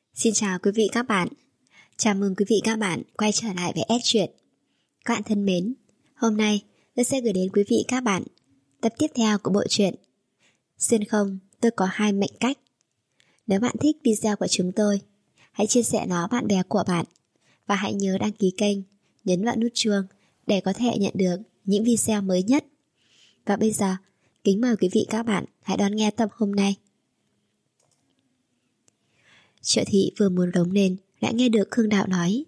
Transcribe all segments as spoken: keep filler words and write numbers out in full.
Xin chào quý vị các bạn. Chào mừng quý vị các bạn quay trở lại với Ed Truyện. Các bạn thân mến, hôm nay tôi sẽ gửi đến quý vị các bạn tập tiếp theo của bộ truyện Xuyên không tôi có hai mệnh cách. Nếu bạn thích video của chúng tôi, hãy chia sẻ nó bạn bè của bạn và hãy nhớ đăng ký kênh, nhấn vào nút chuông để có thể nhận được những video mới nhất. Và bây giờ, kính mời quý vị các bạn hãy đón nghe tập hôm nay. Triệu Thị vừa muốn rống lên lại nghe được Khương Đạo nói: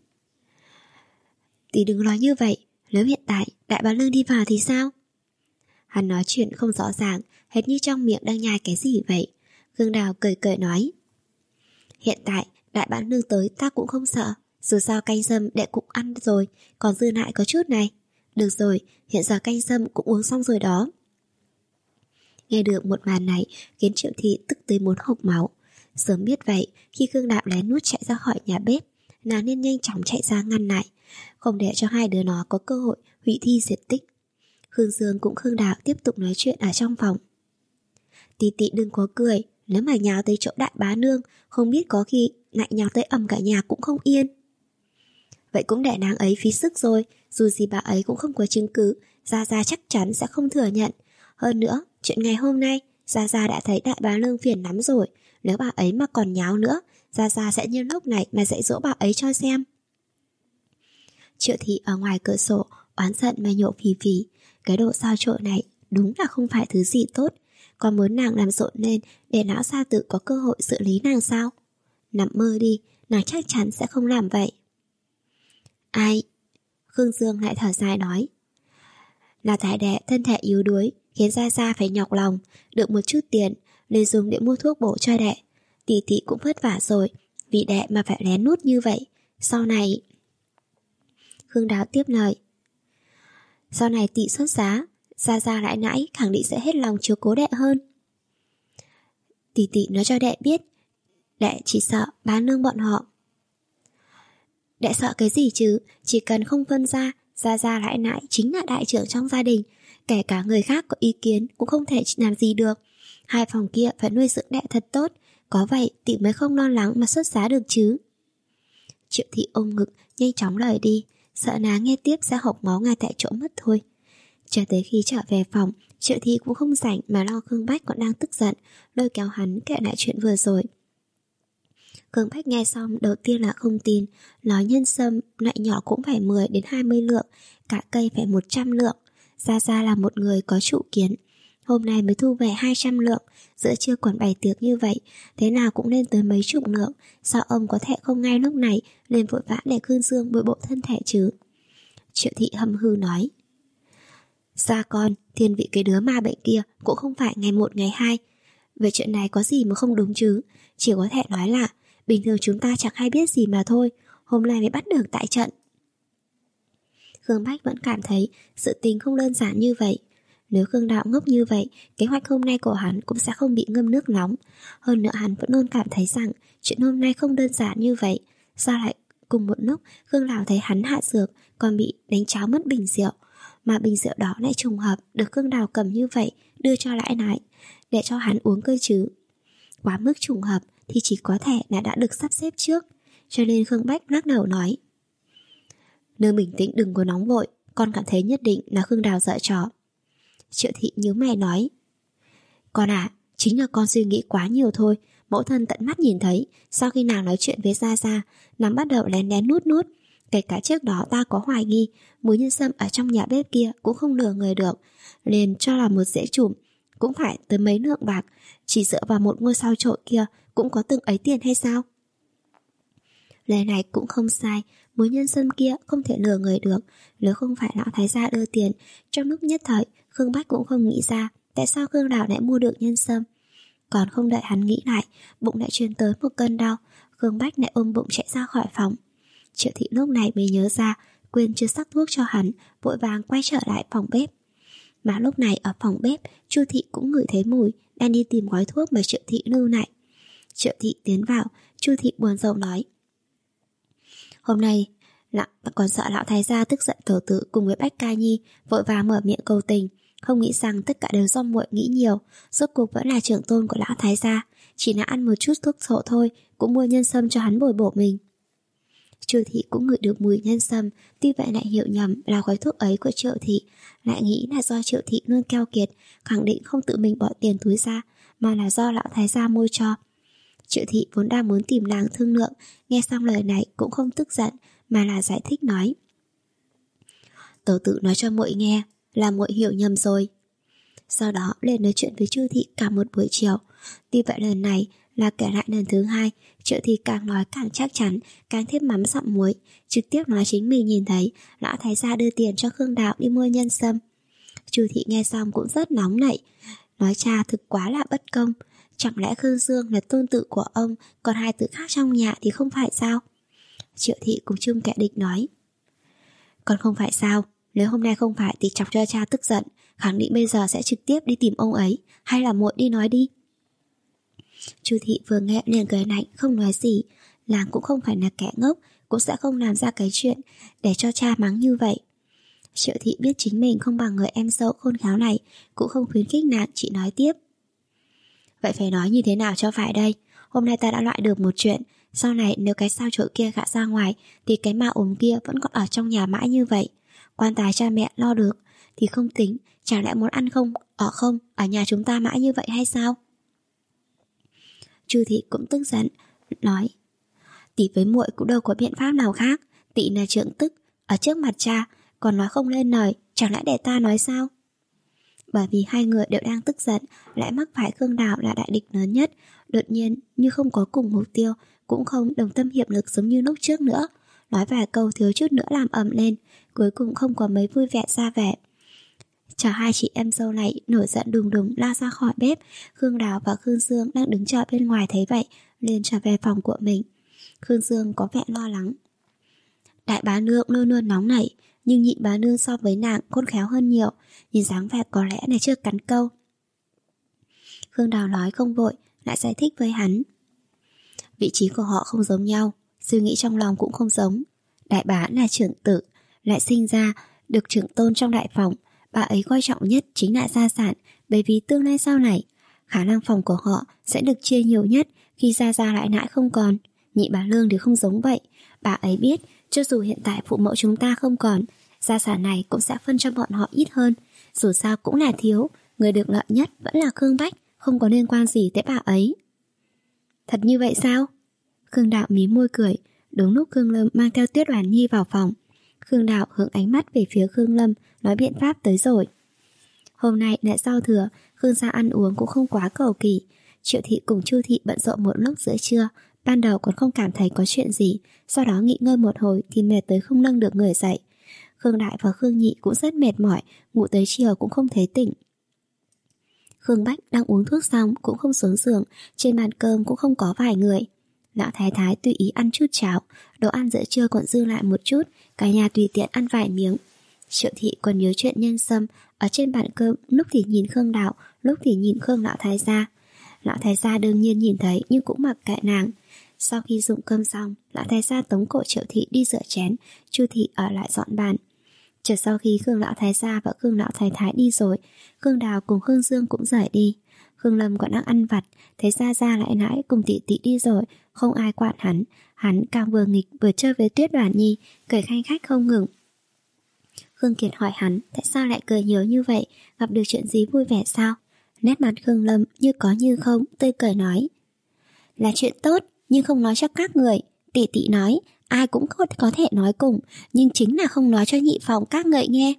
"Tỷ đừng nói như vậy, nếu hiện tại Đại Bá Lương đi vào thì sao?" Hắn nói chuyện không rõ ràng, hết như trong miệng đang nhai cái gì vậy. Khương Đạo cười cười nói: "Hiện tại Đại Bá Lương tới ta cũng không sợ, dù sao canh sâm đệ cũng ăn rồi, còn dư lại có chút này. Được rồi, hiện giờ canh sâm cũng uống xong rồi đó." Nghe được một màn này khiến Triệu Thị tức tới muốn hộc máu. Sớm biết vậy, khi Khương Đạo lén nút chạy ra khỏi nhà bếp, nàng nên nhanh chóng chạy ra ngăn lại, không để cho hai đứa nó có cơ hội hủy thi diệt tích. Khương Dương cũng Khương Đạo tiếp tục nói chuyện ở trong phòng. "Tỷ tỷ đừng có cười, nếu mà nhào tới chỗ Đại Bá Nương, không biết có khi lại nhào tới ầm cả nhà cũng không yên." "Vậy cũng để nàng ấy phí sức rồi, dù gì bà ấy cũng không có chứng cứ, Gia Gia chắc chắn sẽ không thừa nhận. Hơn nữa, chuyện ngày hôm nay, Gia Gia đã thấy Đại Bá Nương phiền lắm rồi. Nếu bà ấy mà còn nháo nữa, Gia Gia sẽ nhân lúc này mà dạy dỗ bà ấy cho xem." Triệu Thị ở ngoài cửa sổ oán giận mà nhộ phì phì. Cái đồ sao trội này đúng là không phải thứ gì tốt. Còn muốn nàng làm rộn lên để lão gia tử có cơ hội xử lý nàng sao? Nằm mơ đi, nàng chắc chắn sẽ không làm vậy. "Ai?" Khương Dương lại thở dài nói: "Là Thái Đệ thân thể yếu đuối, khiến Gia Gia phải nhọc lòng, được một chút tiền nên dùng để mua thuốc bổ cho đệ. Tỷ tỷ cũng vất vả rồi, vì đệ mà phải lén nút như vậy. Sau này..." Khương Đáo tiếp lời: "Sau này tỷ xuất giá, Gia Gia lại nãy khẳng định sẽ hết lòng chiếu cố đệ hơn. Tỷ tỷ nói cho đệ biết, đệ chỉ sợ Bá Nương bọn họ." "Đệ sợ cái gì chứ, chỉ cần không phân ra, Gia Gia lại nãy chính là đại trưởng trong gia đình, kể cả người khác có ý kiến cũng không thể làm gì được. Hai phòng kia phải nuôi dưỡng đệ thật tốt, có vậy tỷ mới không lo lắng mà xuất giá được chứ." Triệu Thị ôm ngực nhanh chóng rời đi, sợ nàng nghe tiếp sẽ hộc máu ngay tại chỗ mất thôi. Cho tới khi trở về phòng, Triệu Thị cũng không rảnh mà lo Khương Bách còn đang tức giận, lôi kéo hắn kể lại chuyện vừa rồi. Khương Bách nghe xong đầu tiên là không tin, nói nhân sâm loại nhỏ cũng phải mười đến hai mươi lượng, cả cây phải một trăm lượng. Gia Gia là một người có trụ kiến, hôm nay mới thu về hai trăm lượng, giữa trưa còn bày tiệc như vậy, thế nào cũng lên tới mấy chục lượng. Sao ông có thể không ngay lúc này lên vội vã để Khương Dương bồi bộ thân thể chứ?" Triệu Thị hầm hư nói: "Xa con, thiên vị cái đứa ma bệnh kia cũng không phải ngày một ngày hai. Về chuyện này có gì mà không đúng chứ, chỉ có thể nói là bình thường chúng ta chẳng hay biết gì mà thôi, hôm nay mới bắt được tại trận." Khương Bách vẫn cảm thấy sự tình không đơn giản như vậy. Nếu Khương Đạo ngốc như vậy, kế hoạch hôm nay của hắn cũng sẽ không bị ngâm nước nóng. Hơn nữa hắn vẫn luôn cảm thấy rằng chuyện hôm nay không đơn giản như vậy. Sao lại cùng một lúc Khương Đạo thấy hắn hạ dược, còn bị đánh cháo mất bình rượu, mà bình rượu đó lại trùng hợp được Khương Đạo cầm như vậy đưa cho Lãi Nãi để cho hắn uống cơ chứ. Quá mức trùng hợp thì chỉ có thể là đã được sắp xếp trước. Cho nên Khương Bách lắc đầu nói: "Nương bình tĩnh, đừng có nóng vội, con cảm thấy nhất định là Khương Đào giở trò." Triệu Thị nhíu mày nói: "Con à, chính là con suy nghĩ quá nhiều thôi. Mẫu thân tận mắt nhìn thấy, sau khi nàng nói chuyện với Gia Gia, nàng bắt đầu lén lén nút nút. Kể cả trước đó ta có hoài nghi muối nhân sâm ở trong nhà bếp kia cũng không lừa người được, liền cho là một dễ chùm cũng phải tới mấy lượng bạc, chỉ dựa vào một ngôi sao trội kia cũng có từng ấy tiền hay sao?" Lời này cũng không sai, muối nhân sâm kia không thể lừa người được. Nếu không phải lão thái gia đưa tiền, trong lúc nhất thời Khương Bách cũng không nghĩ ra tại sao Khương Đào lại mua được nhân sâm. Còn không đợi hắn nghĩ lại, bụng lại truyền tới một cơn đau. Khương Bách lại ôm bụng chạy ra khỏi phòng. Triệu Thị lúc này mới nhớ ra quên chưa sắc thuốc cho hắn, vội vàng quay trở lại phòng bếp. Mà lúc này ở phòng bếp, Chu Thị cũng ngửi thấy mùi, đang đi tìm gói thuốc mà Triệu Thị lưu lại. Triệu Thị tiến vào, Chu Thị buồn rầu nói: "Hôm nay lão còn sợ lão thái gia tức giận tổ tự cùng với Bách Ca Nhi, vội vàng mở miệng cầu tình, không nghĩ rằng tất cả đều do muội nghĩ nhiều, rốt cuộc vẫn là trưởng tôn của lão thái gia, chỉ là ăn một chút thuốc sổ thôi, cũng mua nhân sâm cho hắn bồi bổ mình. Chu Thị cũng ngửi được mùi nhân sâm, tuy vậy lại hiểu nhầm là gói thuốc ấy của Triệu Thị, lại nghĩ là do Triệu Thị luôn keo kiệt, khẳng định không tự mình bỏ tiền túi ra, mà là do lão thái gia mua cho. Triệu Thị vốn đang muốn tìm nàng thương lượng, nghe xong lời này cũng không tức giận, mà là giải thích nói: Tẩu tự nói cho muội nghe, là muội hiểu nhầm rồi. Sau đó lên nói chuyện với Chu Thị cả một buổi chiều. Tuy vậy lần này là kể lại lần thứ hai, Triệu Thị càng nói càng chắc chắn, càng thêm mắm dặm muối, trực tiếp nói chính mình nhìn thấy lão thái gia đưa tiền cho Khương Đạo đi mua nhân sâm. Chu Thị nghe xong cũng rất nóng nảy, nói cha thực quá là bất công. Chẳng lẽ Khương Dương là tôn tử của ông, còn hai tử khác trong nhà thì không phải sao? Triệu Thị cùng chung kẻ địch nói: Còn không phải sao? Nếu hôm nay không phải thì chọc cho cha tức giận, khẳng định bây giờ sẽ trực tiếp đi tìm ông ấy. Hay là muội đi nói đi. Chu Thị vừa nghe liền cười lạnh, không nói gì. Nàng cũng không phải là kẻ ngốc, cũng sẽ không làm ra cái chuyện để cho cha mắng như vậy. Triệu Thị biết chính mình không bằng người em dâu khôn khéo này, cũng không khuyến khích nàng, chỉ nói tiếp: Vậy phải nói như thế nào cho phải đây? Hôm nay ta đã loại được một chuyện, sau này nếu cái sao chổi kia gạ ra ngoài thì cái ma ốm kia vẫn còn ở trong nhà mãi như vậy. Quan tài cha mẹ lo được thì không tính, chẳng lẽ muốn ăn không, ở không, ở nhà chúng ta mãi như vậy hay sao? Chu Thị cũng tức giận, nói: Tỷ với muội cũng đâu có biện pháp nào khác. Tỷ là trưởng tức, ở trước mặt cha còn nói không lên lời, chẳng lẽ để ta nói sao? Bởi vì hai người đều đang tức giận, lại mắc phải Khương Đào là đại địch lớn nhất, đột nhiên như không có cùng mục tiêu, cũng không đồng tâm hiệp lực giống như lúc trước nữa. Nói vài câu thiếu chút nữa làm ầm lên, cuối cùng không có mấy vui vẻ ra vẻ. Chờ hai chị em dâu này nổi giận đùng đùng la ra khỏi bếp, Khương Đào và Khương Dương đang đứng chờ bên ngoài thấy vậy, liền trở về phòng của mình. Khương Dương có vẻ lo lắng. Đại bá nương luôn luôn nóng nảy, nhưng nhị bá nương so với nàng khôn khéo hơn nhiều, nhìn dáng vẻ có lẽ này chưa cắn câu. Khương Đào nói không vội, lại giải thích với hắn: Vị trí của họ không giống nhau, suy nghĩ trong lòng cũng không giống. Đại bá là trưởng tử, lại sinh ra được trưởng tôn trong đại phòng, bà ấy coi trọng nhất chính là gia sản, bởi vì tương lai sau này khả năng phòng của họ sẽ được chia nhiều nhất khi gia gia lại nãi không còn. Nhị bá nương thì không giống vậy, bà ấy biết cho dù hiện tại phụ mẫu chúng ta không còn, gia sản này cũng sẽ phân cho bọn họ ít hơn, dù sao cũng là thiếu, người được lợi nhất vẫn là Khương Bách, không có liên quan gì tới bà ấy. Thật như vậy sao? Khương Đạo mím môi cười. Đúng lúc Khương Lâm mang theo Tuyết Đoàn Nhi vào phòng, Khương Đạo hướng ánh mắt về phía Khương Lâm, nói biện pháp tới rồi. Hôm nay lại giao thừa, Khương gia ăn uống cũng không quá cầu kỳ. Triệu Thị cùng Chu Thị bận rộn một lúc giữa trưa, ban đầu còn không cảm thấy có chuyện gì, sau đó nghỉ ngơi một hồi thì mệt tới không nâng được người dậy. Khương Đại và Khương Nhị cũng rất mệt mỏi, ngủ tới chiều cũng không thấy tỉnh. Khương Bách đang uống thuốc xong cũng không xuống giường, trên bàn cơm cũng không có vài người. Lão thái thái tùy ý ăn chút cháo, đồ ăn giữa trưa còn dư lại một chút, cả nhà tùy tiện ăn vài miếng. Triệu Thị còn nhớ chuyện nhân sâm, ở trên bàn cơm lúc thì nhìn Khương Đạo, lúc thì nhìn Khương lão thái gia. Lão thái gia đương nhiên nhìn thấy nhưng cũng mặc kệ nàng. Sau khi dụng cơm xong, lão thái gia tống cổ Triệu Thị đi rửa chén, Chu Thị ở lại dọn bàn. Chợt sau khi Khương lão thái gia và Khương lão thái thái đi rồi, Khương Đào cùng Khương Dương cũng rời đi. Khương Lâm còn đang ăn vặt, thấy gia gia lại nãy cùng tỷ tỷ đi rồi, không ai quản hắn. Hắn càng vừa nghịch vừa chơi với Tuyết Đoàn Nhi, cười khanh khách không ngừng. Khương Kiệt hỏi hắn tại sao lại cười nhiều như vậy, gặp được chuyện gì vui vẻ sao? Nét mặt Khương Lâm như có như không, tươi cười nói: Là chuyện tốt, nhưng không nói cho các người. Tỷ tỷ nói ai cũng có, có thể nói cùng, nhưng chính là không nói cho nhị phòng các người nghe.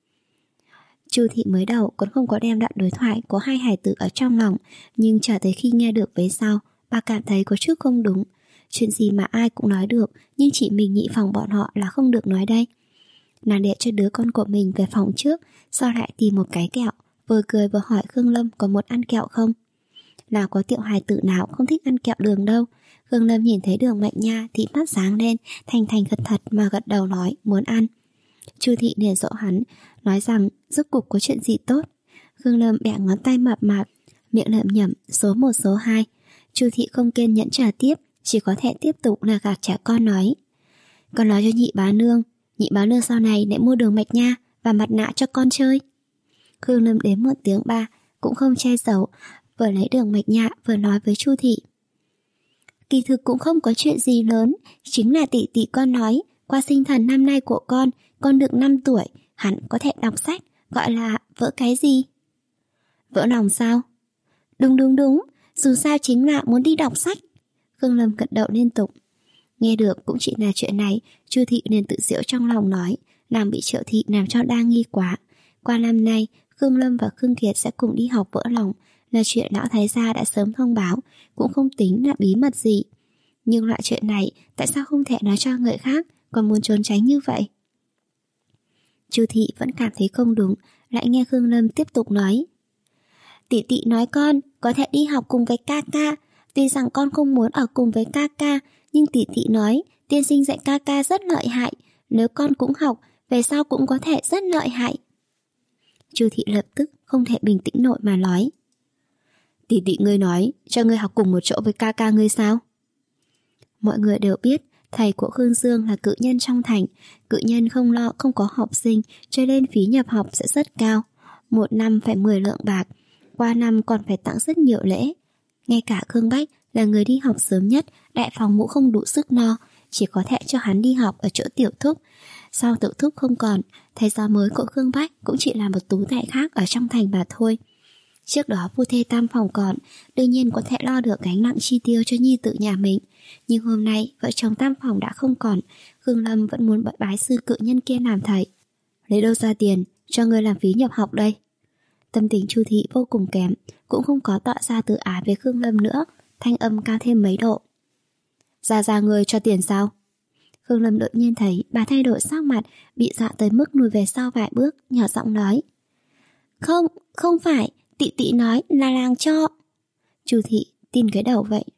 Chu Thị mới đầu còn không có đem đoạn đối thoại của hai hài tử ở trong lòng, nhưng chờ tới khi nghe được về sau, bà cảm thấy có chút không đúng. Chuyện gì mà ai cũng nói được, nhưng chỉ mình nhị phòng bọn họ là không được nói đây. Nàng để cho đứa con của mình về phòng trước, sau lại tìm một cái kẹo, vừa cười vừa hỏi Khương Lâm có muốn ăn kẹo không. Nào có tiểu hài tử nào không thích ăn kẹo đường đâu. Khương Lâm nhìn thấy Đường Mạnh Nha thì mắt sáng lên, thành thành thật thật mà gật đầu nói muốn ăn. Chu Thị liền dỗ hắn, nói rằng rốt cục có chuyện gì tốt. Khương Lâm bẻ ngón tay mập mạp, miệng lẩm nhẩm số một số hai. Chu Thị không kiên nhẫn trả tiếp, chỉ có thể tiếp tục là gạt trẻ con nói: Con nói cho nhị bá nương, nhị bá nương sau này lại mua Đường Mạch Nha và mặt nạ cho con chơi. Khương Lâm đếm một tiếng ba, cũng không che giấu, vừa lấy đường mạch nhạ vừa nói với Chu thị. Kỳ thực cũng không có chuyện gì lớn, chính là tỷ tỷ con nói, qua sinh thần năm nay của con, con được năm tuổi, hẳn có thể đọc sách, gọi là vỡ cái gì? Vỡ lòng sao? Đúng đúng đúng, dù sao chính là muốn đi đọc sách. Khương Lâm gật đầu liên tục. Nghe được cũng chỉ là chuyện này, Chu thị liền tự giễu trong lòng nói, nàng bị Triệu thị làm cho đa nghi quá. Qua năm nay, Khương Lâm và Khương Kiệt sẽ cùng đi học vỡ lòng, là chuyện lão thái gia đã sớm thông báo, cũng không tính là bí mật gì. Nhưng loại chuyện này, tại sao không thể nói cho người khác, còn muốn trốn tránh như vậy? Chu thị vẫn cảm thấy không đúng, lại nghe Khương Lâm tiếp tục nói. Tỷ tỷ nói con có thể đi học cùng với ca ca, tuy rằng con không muốn ở cùng với ca ca, nhưng tỷ tỷ nói tiên sinh dạy ca ca rất lợi hại, nếu con cũng học, về sau cũng có thể rất lợi hại. Chu thị lập tức không thể bình tĩnh nổi mà nói. Tỷ tỷ ngươi nói cho ngươi học cùng một chỗ với ca ca ngươi sao? Mọi người đều biết thầy của Khương Dương là cự nhân trong thành, cự nhân không lo không có học sinh, cho nên phí nhập học sẽ rất cao, một năm phải mười lượng bạc, qua năm còn phải tặng rất nhiều lễ. Ngay cả Khương Bách là người đi học sớm nhất, đại phòng ngũ không đủ sức no, chỉ có thể cho hắn đi học ở chỗ tiểu thúc. Sau tiểu thúc không còn, thầy giáo mới của Khương Bách cũng chỉ là một tú tài khác ở trong thành mà thôi. Trước đó phu thê tam phòng còn, đương nhiên có thể lo được gánh nặng chi tiêu cho nhi tử nhà mình. Nhưng hôm nay vợ chồng tam phòng đã không còn, Khương Lâm vẫn muốn bái sư cự nhân kia làm thầy. Lấy đâu ra tiền cho người làm phí nhập học đây? Tâm tình Chu thị vô cùng kém, cũng không có tỏ ra tự ái với Khương Lâm nữa, thanh âm cao thêm mấy độ. Ra ra người cho tiền sao? Khương Lâm đột nhiên thấy bà thay đổi sắc mặt, bị dọa tới mức lùi về sau vài bước, nhỏ giọng nói. Không, không phải, tỷ tỷ nói là làng cho. Chu thị tin cái đầu vậy.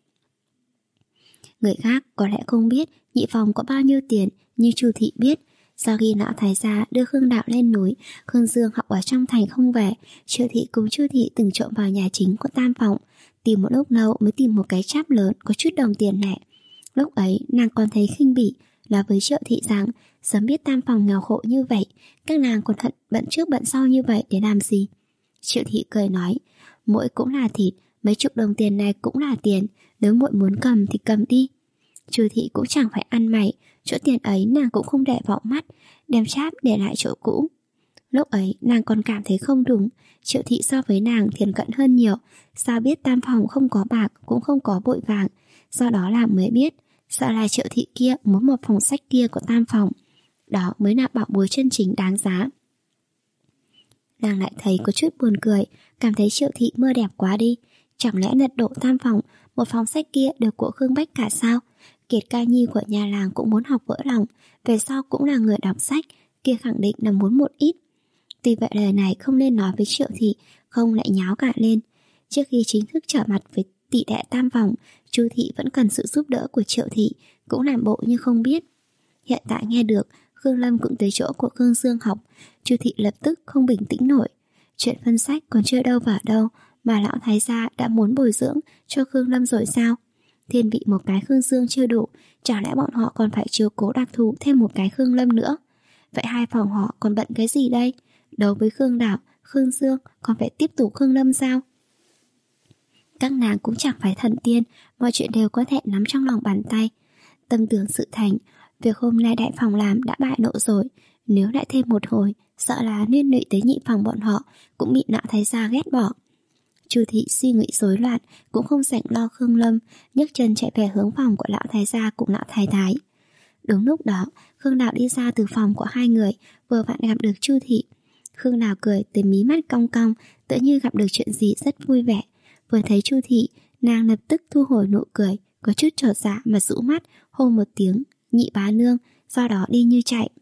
Người khác có lẽ không biết nhị phòng có bao nhiêu tiền, nhưng Chu thị biết. Sau khi lão thái gia đưa Khương Đạo lên núi, Khương Dương học ở trong thành không về, Triệu thị cùng Chu thị từng trộm vào nhà chính của tam phòng, tìm một lúc lâu mới tìm một cái cháp lớn có chút đồng tiền lẻ. Lúc ấy nàng còn thấy khinh bỉ, là với Triệu thị rằng sớm biết tam phòng nghèo khổ như vậy, các nàng còn hận bận trước bận sau như vậy để làm gì? Triệu thị cười nói, muội cũng là thịt, mấy chục đồng tiền này cũng là tiền, nếu muội muốn cầm thì cầm đi. Chu thị cũng chẳng phải ăn mày, chỗ tiền ấy nàng cũng không để vào mắt, đem cháp để lại chỗ cũ. Lúc ấy nàng còn cảm thấy không đúng, Triệu thị so với nàng thiền cận hơn nhiều, sao biết tam phòng không có bạc cũng không có bội vàng, do đó là mới biết, sợ là Triệu thị kia muốn một phòng sách kia của tam phòng, đó mới là bảo bối chân chính đáng giá. Nàng lại thấy có chút buồn cười, cảm thấy Triệu thị mơ đẹp quá đi, chẳng lẽ lật đổ tam phòng, một phòng sách kia đều của Khương Bách cả sao? Kiệt ca nhi của nhà làng cũng muốn học vỡ lòng, về sau cũng là người đọc sách, kia khẳng định là muốn một ít. Tuy vậy lời này không nên nói với Triệu thị, không lại nháo cả lên. Trước khi chính thức trở mặt với tỷ đệ tam phòng, Chu thị vẫn cần sự giúp đỡ của Triệu thị, cũng làm bộ như không biết. Hiện tại nghe được Khương Lâm cũng tới chỗ của Khương Dương học, Chu thị lập tức không bình tĩnh nổi. Chuyện phân sách còn chưa đâu vào đâu mà lão thái gia đã muốn bồi dưỡng cho Khương Lâm rồi sao? Thiên vị một cái Khương Dương chưa đủ, chả lẽ bọn họ còn phải chiếu cố đặc thù thêm một cái Khương Lâm nữa? Vậy hai phòng họ còn bận cái gì đây? Đấu với Khương Đạo, Khương Dương còn phải tiếp tục Khương Lâm sao? Các nàng cũng chẳng phải thần tiên, mọi chuyện đều có thể nắm trong lòng bàn tay. Tâm tưởng sự thành, việc hôm nay đại phòng làm đã bại lộ rồi, nếu lại thêm một hồi, sợ là liên lụy tới nhị phòng bọn họ cũng bị lão thái gia ghét bỏ. Chu thị suy nghĩ rối loạn, cũng không rảnh lo Khương Lâm, nhấc chân chạy về hướng phòng của lão thái gia cùng lão thái thái. Đúng lúc đó, Khương Đạo đi ra từ phòng của hai người, vừa vặn gặp được Chu thị. Khương Đạo cười tới mí mắt cong cong, tựa như gặp được chuyện gì rất vui vẻ. Vừa thấy Chu thị, nàng lập tức thu hồi nụ cười, có chút chột dạ mà rũ mắt, hô một tiếng nhị bá nương, sau đó đi như chạy.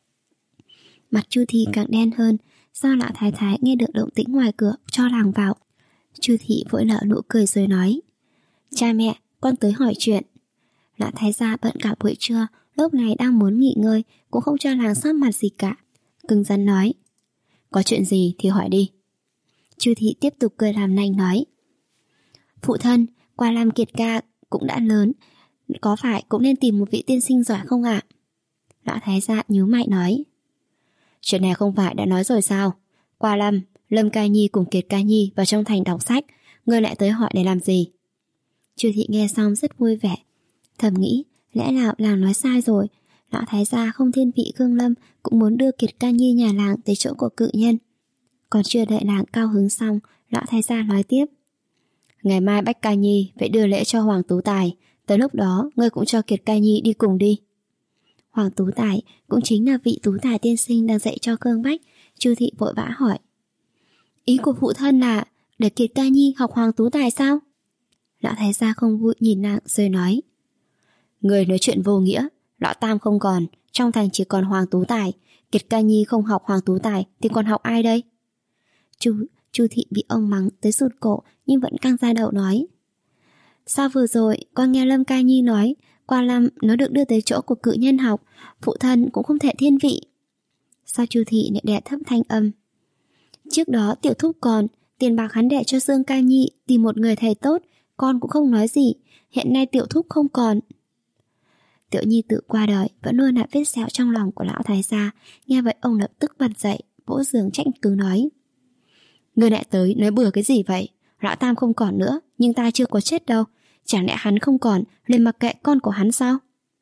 Mặt Chu thị càng đen hơn, do lão thái thái nghe được động tĩnh ngoài cửa cho làng vào. Chu thị vội nở nụ cười rồi nói, cha mẹ, con tới hỏi chuyện. Lão thái gia bận cả buổi trưa, lúc này đang muốn nghỉ ngơi, cũng không cho làng sót mặt gì cả, cứng rắn nói, có chuyện gì thì hỏi đi. Chu thị tiếp tục cười làm nành nói, phụ thân, qua làm Kiệt ca cũng đã lớn, có phải cũng nên tìm một vị tiên sinh giỏi không ạ? Lão thái gia nhíu mày nói, chuyện này không phải đã nói rồi sao? Qua Lâm, Lâm Ca Nhi cùng Kiệt Ca Nhi vào trong thành đọc sách, Ngươi lại tới hỏi để làm gì? Chu thị nghe xong rất vui vẻ, thầm nghĩ lẽ nào làng nói sai rồi. Lão thái gia không thiên vị Khương Lâm cũng muốn đưa Kiệt Ca Nhi nhà làng tới chỗ của cự nhân. Còn chưa đợi làng cao hứng xong, lão thái gia nói tiếp: Ngày mai Bách Ca Nhi phải đưa lễ cho Hoàng Tú Tài, tới lúc đó ngươi cũng cho Kiệt Ca Nhi đi cùng đi. Hoàng Tú Tài cũng chính là vị tú tài tiên sinh đang dạy cho Khương Bách. Chu thị vội vã hỏi: Ý của phụ thân là để Kiệt Ca Nhi học Hoàng Tú Tài sao? Lão thái gia không vui nhìn nàng rồi nói: Người nói chuyện vô nghĩa, lão tam không còn, trong thành chỉ còn Hoàng Tú Tài. Kiệt Ca Nhi không học Hoàng Tú Tài thì còn học ai đây? Chu, Chu thị bị ông mắng tới sụt cổ nhưng vẫn căng ra đầu nói: Sao vừa rồi con nghe Lâm Ca Nhi nói qua năm nó được đưa tới chỗ của cự nhân học, phụ thân cũng không thể thiên vị. Sao Chu thị lại đè thấp thanh âm: Trước đó tiểu thúc còn, tiền bạc hắn để cho Dương Ca Nhi tìm một người thầy tốt, con cũng không nói gì. Hiện nay tiểu thúc không còn. Tiểu nhi tự qua đời vẫn luôn là vết sẹo trong lòng của lão thái gia. Nghe vậy ông lập tức bật dậy, vỗ giường trách cứ nói: Người lại tới nói bừa cái gì vậy? Lão tam không còn nữa, nhưng ta chưa có chết đâu. Chẳng lẽ hắn không còn nên mặc kệ con của hắn sao?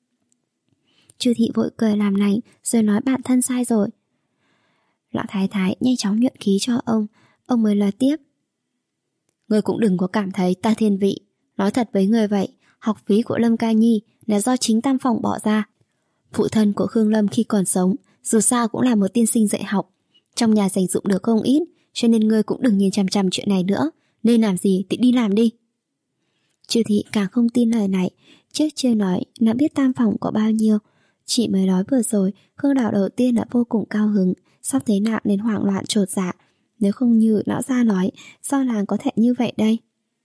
Chu thị vội cười làm lành rồi nói bản thân sai rồi. Lão thái thái nhanh chóng nhuận khí cho ông. Ông mới nói tiếp: Ngươi cũng đừng có cảm thấy ta thiên vị. Nói thật với người vậy, học phí của Lâm Ca Nhi là do chính Tam Phòng bỏ ra. Phụ thân của Khương Lâm khi còn sống dù sao cũng là một tiên sinh dạy học, trong nhà dành dụng được không ít, cho nên ngươi cũng đừng nhìn chằm chằm chuyện này nữa. Nên làm gì thì đi làm đi. Chu thị càng không tin lời này. Trước chưa nói đã biết Tam Phòng có bao nhiêu. Chị mới nói vừa rồi, Khương Đào đầu tiên đã vô cùng cao hứng, sắp thấy nạn nên hoảng loạn chột dạ. Nếu không như lão gia nói, sao làng có thể như vậy đây?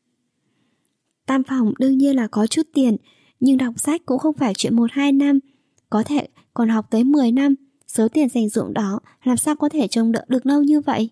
Tam Phòng đương nhiên là có chút tiền, nhưng đọc sách cũng không phải chuyện một hai năm, có thể còn học tới mười năm. Số tiền dành dụm đó làm sao có thể trông đỡ được lâu như vậy?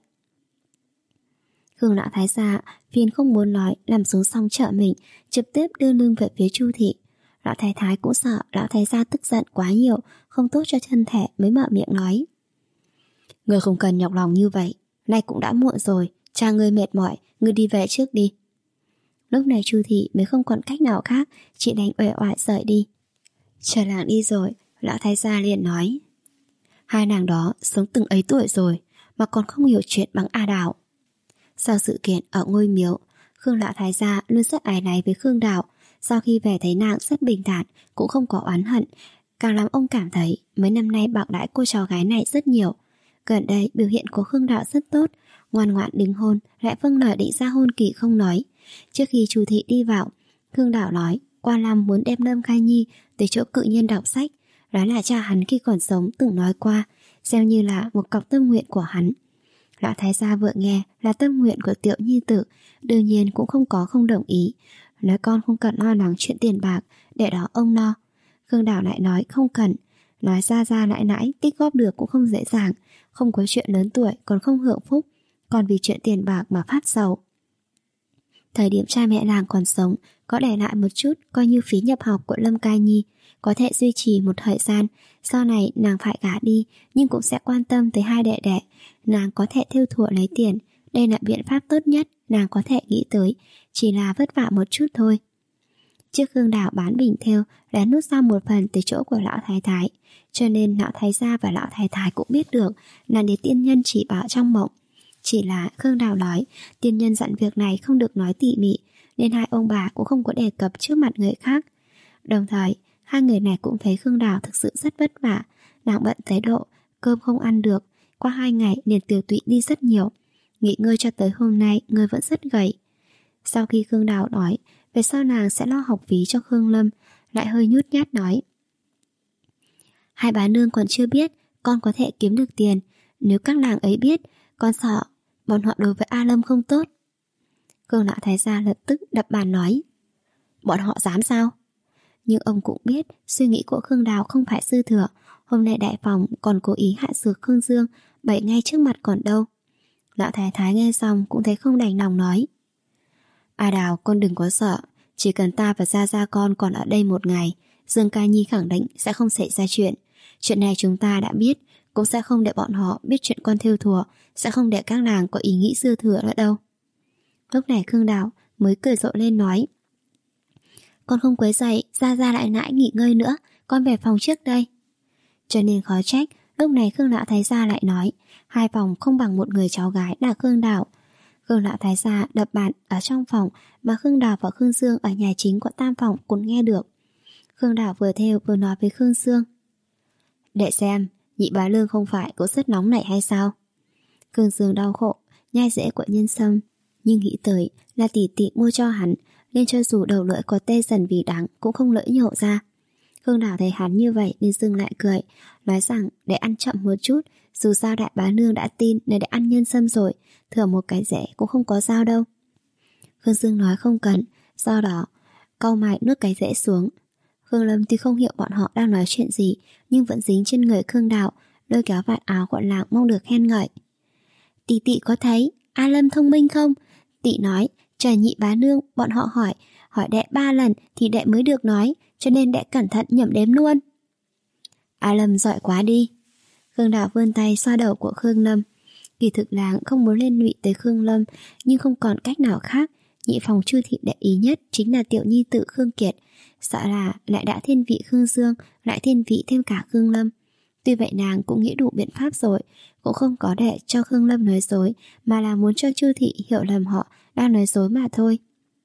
Khương lão thái gia phiền không muốn nói, nằm xuống xong trợ mình, trực tiếp đưa lưng về phía Chu thị. Lão thái thái cũng sợ lão thái gia tức giận quá nhiều, không tốt cho thân thể, mới mở miệng nói: Ngươi không cần nhọc lòng như vậy, nay cũng đã muộn rồi, cha ngươi mệt mỏi, ngươi đi về trước đi. Lúc này Chu thị mới không còn cách nào khác, chỉ đành uể oải rời đi. Chờ làng đi rồi, lão thái gia liền nói: Hai nàng đó sống từng ấy tuổi rồi mà còn không hiểu chuyện bằng A Đào. Sau sự kiện ở ngôi miếu, Khương lão thái gia luôn rất áy náy với Khương Đào. Sau khi về thấy nàng rất bình thản, cũng không có oán hận, càng làm ông cảm thấy mấy năm nay bạc đãi cô cháu gái này rất nhiều. Gần đây biểu hiện của Khương Đào rất tốt, ngoan ngoãn đính hôn, lại vâng lời định ra hôn kỳ không nói. Trước khi Chu thị đi vào, Khương Đào nói qua năm muốn đem Lâm Ca Nhi tới chỗ cự nhân đọc sách. Đó là cha hắn khi còn sống từng nói qua, xem như là một cọc tâm nguyện của hắn. Lão thái gia vừa nghe là tâm nguyện của tiểu nhi tử, đương nhiên cũng không có không đồng ý, nói con không cần lo lắng chuyện tiền bạc, để đó ông lo. Khương Đào lại nói không cần, nói ra ra lại nãy tích góp được cũng không dễ dàng, không có chuyện lớn tuổi còn không hưởng phúc, còn vì chuyện tiền bạc mà phát sầu. Thời điểm cha mẹ nàng còn sống, có để lại một chút coi như phí nhập học của Lâm Ca Nhi, có thể duy trì một thời gian. Sau này nàng phải gả đi, nhưng cũng sẽ quan tâm tới hai đệ đệ. Nàng có thể thêu thủa lấy tiền, đây là biện pháp tốt nhất nàng có thể nghĩ tới, chỉ là vất vả một chút thôi. Trước Khương Đào bán bình thêu đã nút ra một phần từ chỗ của lão thái thái, cho nên lão thái gia và lão thái thái cũng biết được là để tiên nhân chỉ bảo trong mộng. Chỉ là Khương Đào nói tiên nhân dặn việc này không được nói tỉ mỉ, nên hai ông bà cũng không có đề cập trước mặt người khác. Đồng thời hai người này cũng thấy Khương Đào thực sự rất vất vả, nàng bận tới độ cơm không ăn được, qua hai ngày liền tiểu tụy đi rất nhiều, nghỉ ngơi cho tới hôm nay người vẫn rất gầy. Sau khi Khương Đào nói về sau nàng sẽ lo học phí cho Khương Lâm, lại hơi nhút nhát nói: Hai bà nương còn chưa biết con có thể kiếm được tiền, nếu các nàng ấy biết, con sợ bọn họ đối với A Lâm không tốt. Khương lão thái gia lập tức đập bàn nói: Bọn họ dám sao? Nhưng ông cũng biết suy nghĩ của Khương Đào không phải dư thừa. Hôm nay đại phòng còn cố ý hạ dược Khương Dương bày ngay trước mặt còn đâu. Lão thái thái nghe xong cũng thấy không đành lòng nói: A Đào con đừng có sợ, chỉ cần ta và gia gia con còn ở đây một ngày, Dương Ca Nhi khẳng định sẽ không xảy ra chuyện. Chuyện này chúng ta đã biết, cũng sẽ không để bọn họ biết chuyện con thêu thùa, sẽ không để các nàng có ý nghĩ dư thừa nữa đâu. Lúc này Khương Đào mới cười rộ lên nói: Con không quấy rầy, ra ra lại nãy nghỉ ngơi nữa, con về phòng trước đây. Cho nên khó trách, lúc này Khương Lão Thái Gia lại nói hai phòng không bằng một người cháu gái là Khương Đào. Khương Lão Thái Gia đập bàn ở trong phòng mà Khương Đào và Khương Dương ở nhà chính của tam phòng cũng nghe được. Khương Đào vừa theo vừa nói với Khương Dương: Để xem, nhị bá lương không phải cũng rất nóng nảy hay sao? Khương Dương đau khổ nhai rễ của nhân sâm, nhưng nghĩ tới là tỷ tỷ mua cho hắn, nên cho dù đầu lưỡi có tê dần vì đắng cũng không lỡ nhổ ra. Khương Đào thấy hắn như vậy nên dừng lại cười, nói rằng để ăn chậm một chút, dù sao đại bá nương đã tin nên để ăn nhân sâm rồi, thừa một cái rễ cũng không có sao đâu. Khương Dương nói không cần, do đó cau mày nuốt cái rễ xuống. Khương Lâm tuy không hiểu bọn họ đang nói chuyện gì, nhưng vẫn dính trên người Khương Đào, lôi kéo vạt áo của làng mong được khen ngợi. Tỷ tỷ có thấy A Lâm thông minh không? Tỷ nói trời nhị bá nương bọn họ hỏi, hỏi đệ ba lần thì đệ mới được nói, cho nên đệ cẩn thận nhẩm đếm luôn. A Lâm giỏi quá đi. Khương Đào vươn tay xoa đầu của Khương Lâm. Kỳ thực làng không muốn liên lụy tới Khương Lâm, nhưng không còn cách nào khác. Nhị phòng Chu thị để ý nhất chính là tiểu nhi tự Khương Kiệt, sợ là lại đã thiên vị Khương Dương, lại thiên vị thêm cả Khương Lâm. Tuy vậy nàng cũng nghĩ đủ biện pháp rồi, cũng không có để cho Khương Lâm nói dối, mà là muốn cho Chu thị hiểu lầm họ đang nói dối mà thôi.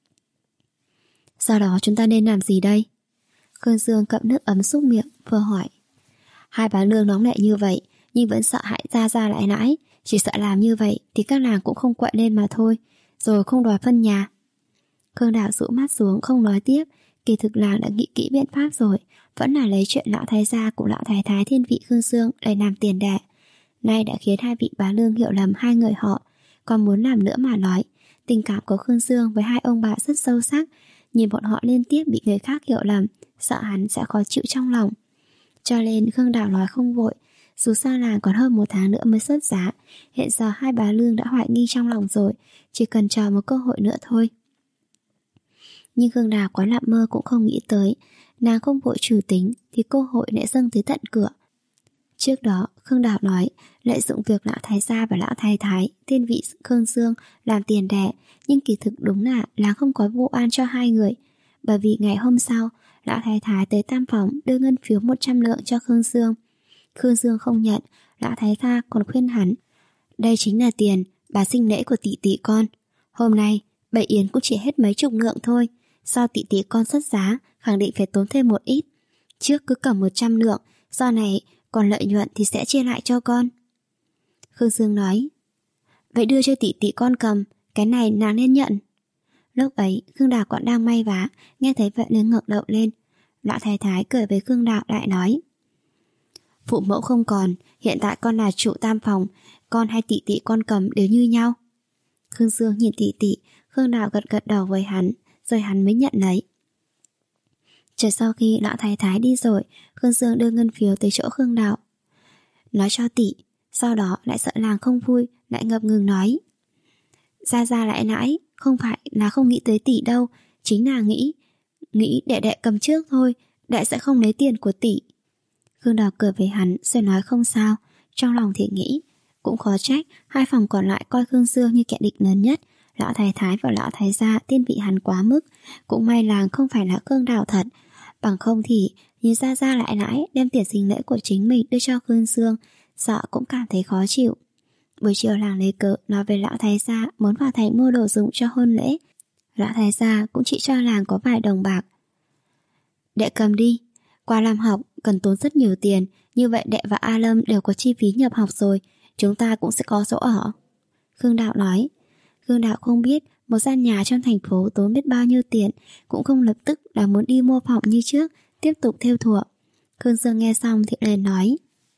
Sau đó chúng ta nên làm gì đây? Khương Dương cậm nước ấm súc miệng, vừa hỏi. Hai bá nương nóng nảy như vậy, nhưng vẫn sợ hại ra ra lại nãi, chỉ sợ làm như vậy thì các nàng cũng không quậy lên mà thôi, rồi không đòi phân nhà. Khương Đào rũ mắt xuống không nói tiếp. Kỳ thực làng đã nghĩ kỹ biện pháp rồi, vẫn là lấy chuyện lão thái gia của lão thái thái thiên vị Khương Dương để làm tiền đẻ. Nay đã khiến hai vị bá lương hiểu lầm hai người họ, còn muốn làm nữa mà nói. Tình cảm của Khương Dương với hai ông bà rất sâu sắc, nhìn bọn họ liên tiếp bị người khác hiểu lầm, sợ hắn sẽ khó chịu trong lòng. Cho nên Khương Đào nói không vội, dù sao làng còn hơn một tháng nữa mới xuất giá, hiện giờ hai bá lương đã hoài nghi trong lòng rồi, chỉ cần chờ một cơ hội nữa thôi. Nhưng Khương Đào quá nằm mơ cũng không nghĩ tới, nàng không vội trừ tính thì cơ hội lại dâng tới tận cửa. Trước đó Khương Đào nói lợi dụng việc lão thái gia và lão thái thái thiên vị Khương Dương làm tiền đẻ, nhưng kỳ thực đúng là làng không có vụ oan cho hai người, bởi vì ngày hôm sau lão thái thái tới tam phòng đưa ngân phiếu một trăm lượng cho Khương Dương. Khương Dương không nhận, lão thái gia còn khuyên hắn: đây chính là tiền bà sinh lễ của tỷ tỷ con, hôm nay bảy yến cũng chỉ hết mấy chục lượng thôi, sau tỷ tỷ con xuất giá khẳng định phải tốn thêm một ít, trước cứ cầm một trăm lượng, sau này còn lợi nhuận thì sẽ chia lại cho con. Khương Dương nói: vậy đưa cho tỷ tỷ con cầm, cái này nàng nên nhận. Lúc ấy Khương Đào còn đang may vá, nghe thấy vậy nên ngẩng đầu lên. Lão thái thái cười với Khương Đào lại nói: phụ mẫu không còn, hiện tại con là chủ tam phòng, con hay tỷ tỷ con cầm đều như nhau. Khương Dương nhìn tỷ tỷ, Khương Đào gật gật đầu với hắn, rồi hắn mới nhận lấy. Chờ sau khi lão thái thái đi rồi, Khương Dương đưa ngân phiếu tới chỗ Khương Đào, nói cho tỷ, sau đó lại sợ làng không vui, lại ngập ngừng nói: ra ra lại nãi, không phải là không nghĩ tới tỷ đâu, chính là nghĩ nghĩ để đệ cầm trước thôi, đệ sẽ không lấy tiền của tỷ. Khương Đào cười với hắn rồi nói không sao, trong lòng thì nghĩ cũng khó trách hai phòng còn lại coi Khương Dương như kẻ địch lớn nhất. Lão thái thái và lão thái gia tiên vị hắn quá mức, cũng may làng không phải là Khương Đào thật, bằng không thì nhìn ra ra lại nãi đem tiền sinh lễ của chính mình đưa cho Khương Dương, sợ cũng cảm thấy khó chịu. Buổi chiều làng lấy cớ nói về lão thái gia muốn vào thành mua đồ dùng cho hôn lễ. Lão thái gia cũng chỉ cho làng có vài đồng bạc. Đệ cầm đi, qua làm học cần tốn rất nhiều tiền, như vậy đệ và A Lâm đều có chi phí nhập học rồi, chúng ta cũng sẽ có chỗ ở. Khương Đạo nói. Khương Đạo không biết một gian nhà trong thành phố tốn biết bao nhiêu tiền, cũng không lập tức là muốn đi mua phòng như trước, tiếp tục theo thùa. Khương Dương nghe xong thì liền nói: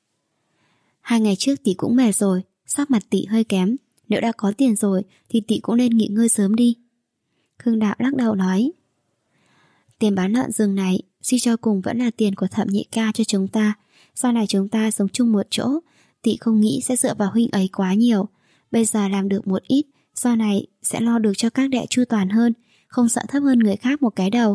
hai ngày trước tỷ cũng mệt rồi, sắc mặt tỷ hơi kém, nếu đã có tiền rồi thì tỷ cũng nên nghỉ ngơi sớm đi. Khương Đạo lắc đầu nói: tiền bán lợn rừng này suy cho cùng vẫn là tiền của Thẩm nhị ca cho chúng ta, sau này chúng ta sống chung một chỗ, tỷ không nghĩ sẽ dựa vào huynh ấy quá nhiều, bây giờ làm được một ít, sau này sẽ lo được cho các đệ chu toàn hơn, không sợ thấp hơn người khác một cái đầu.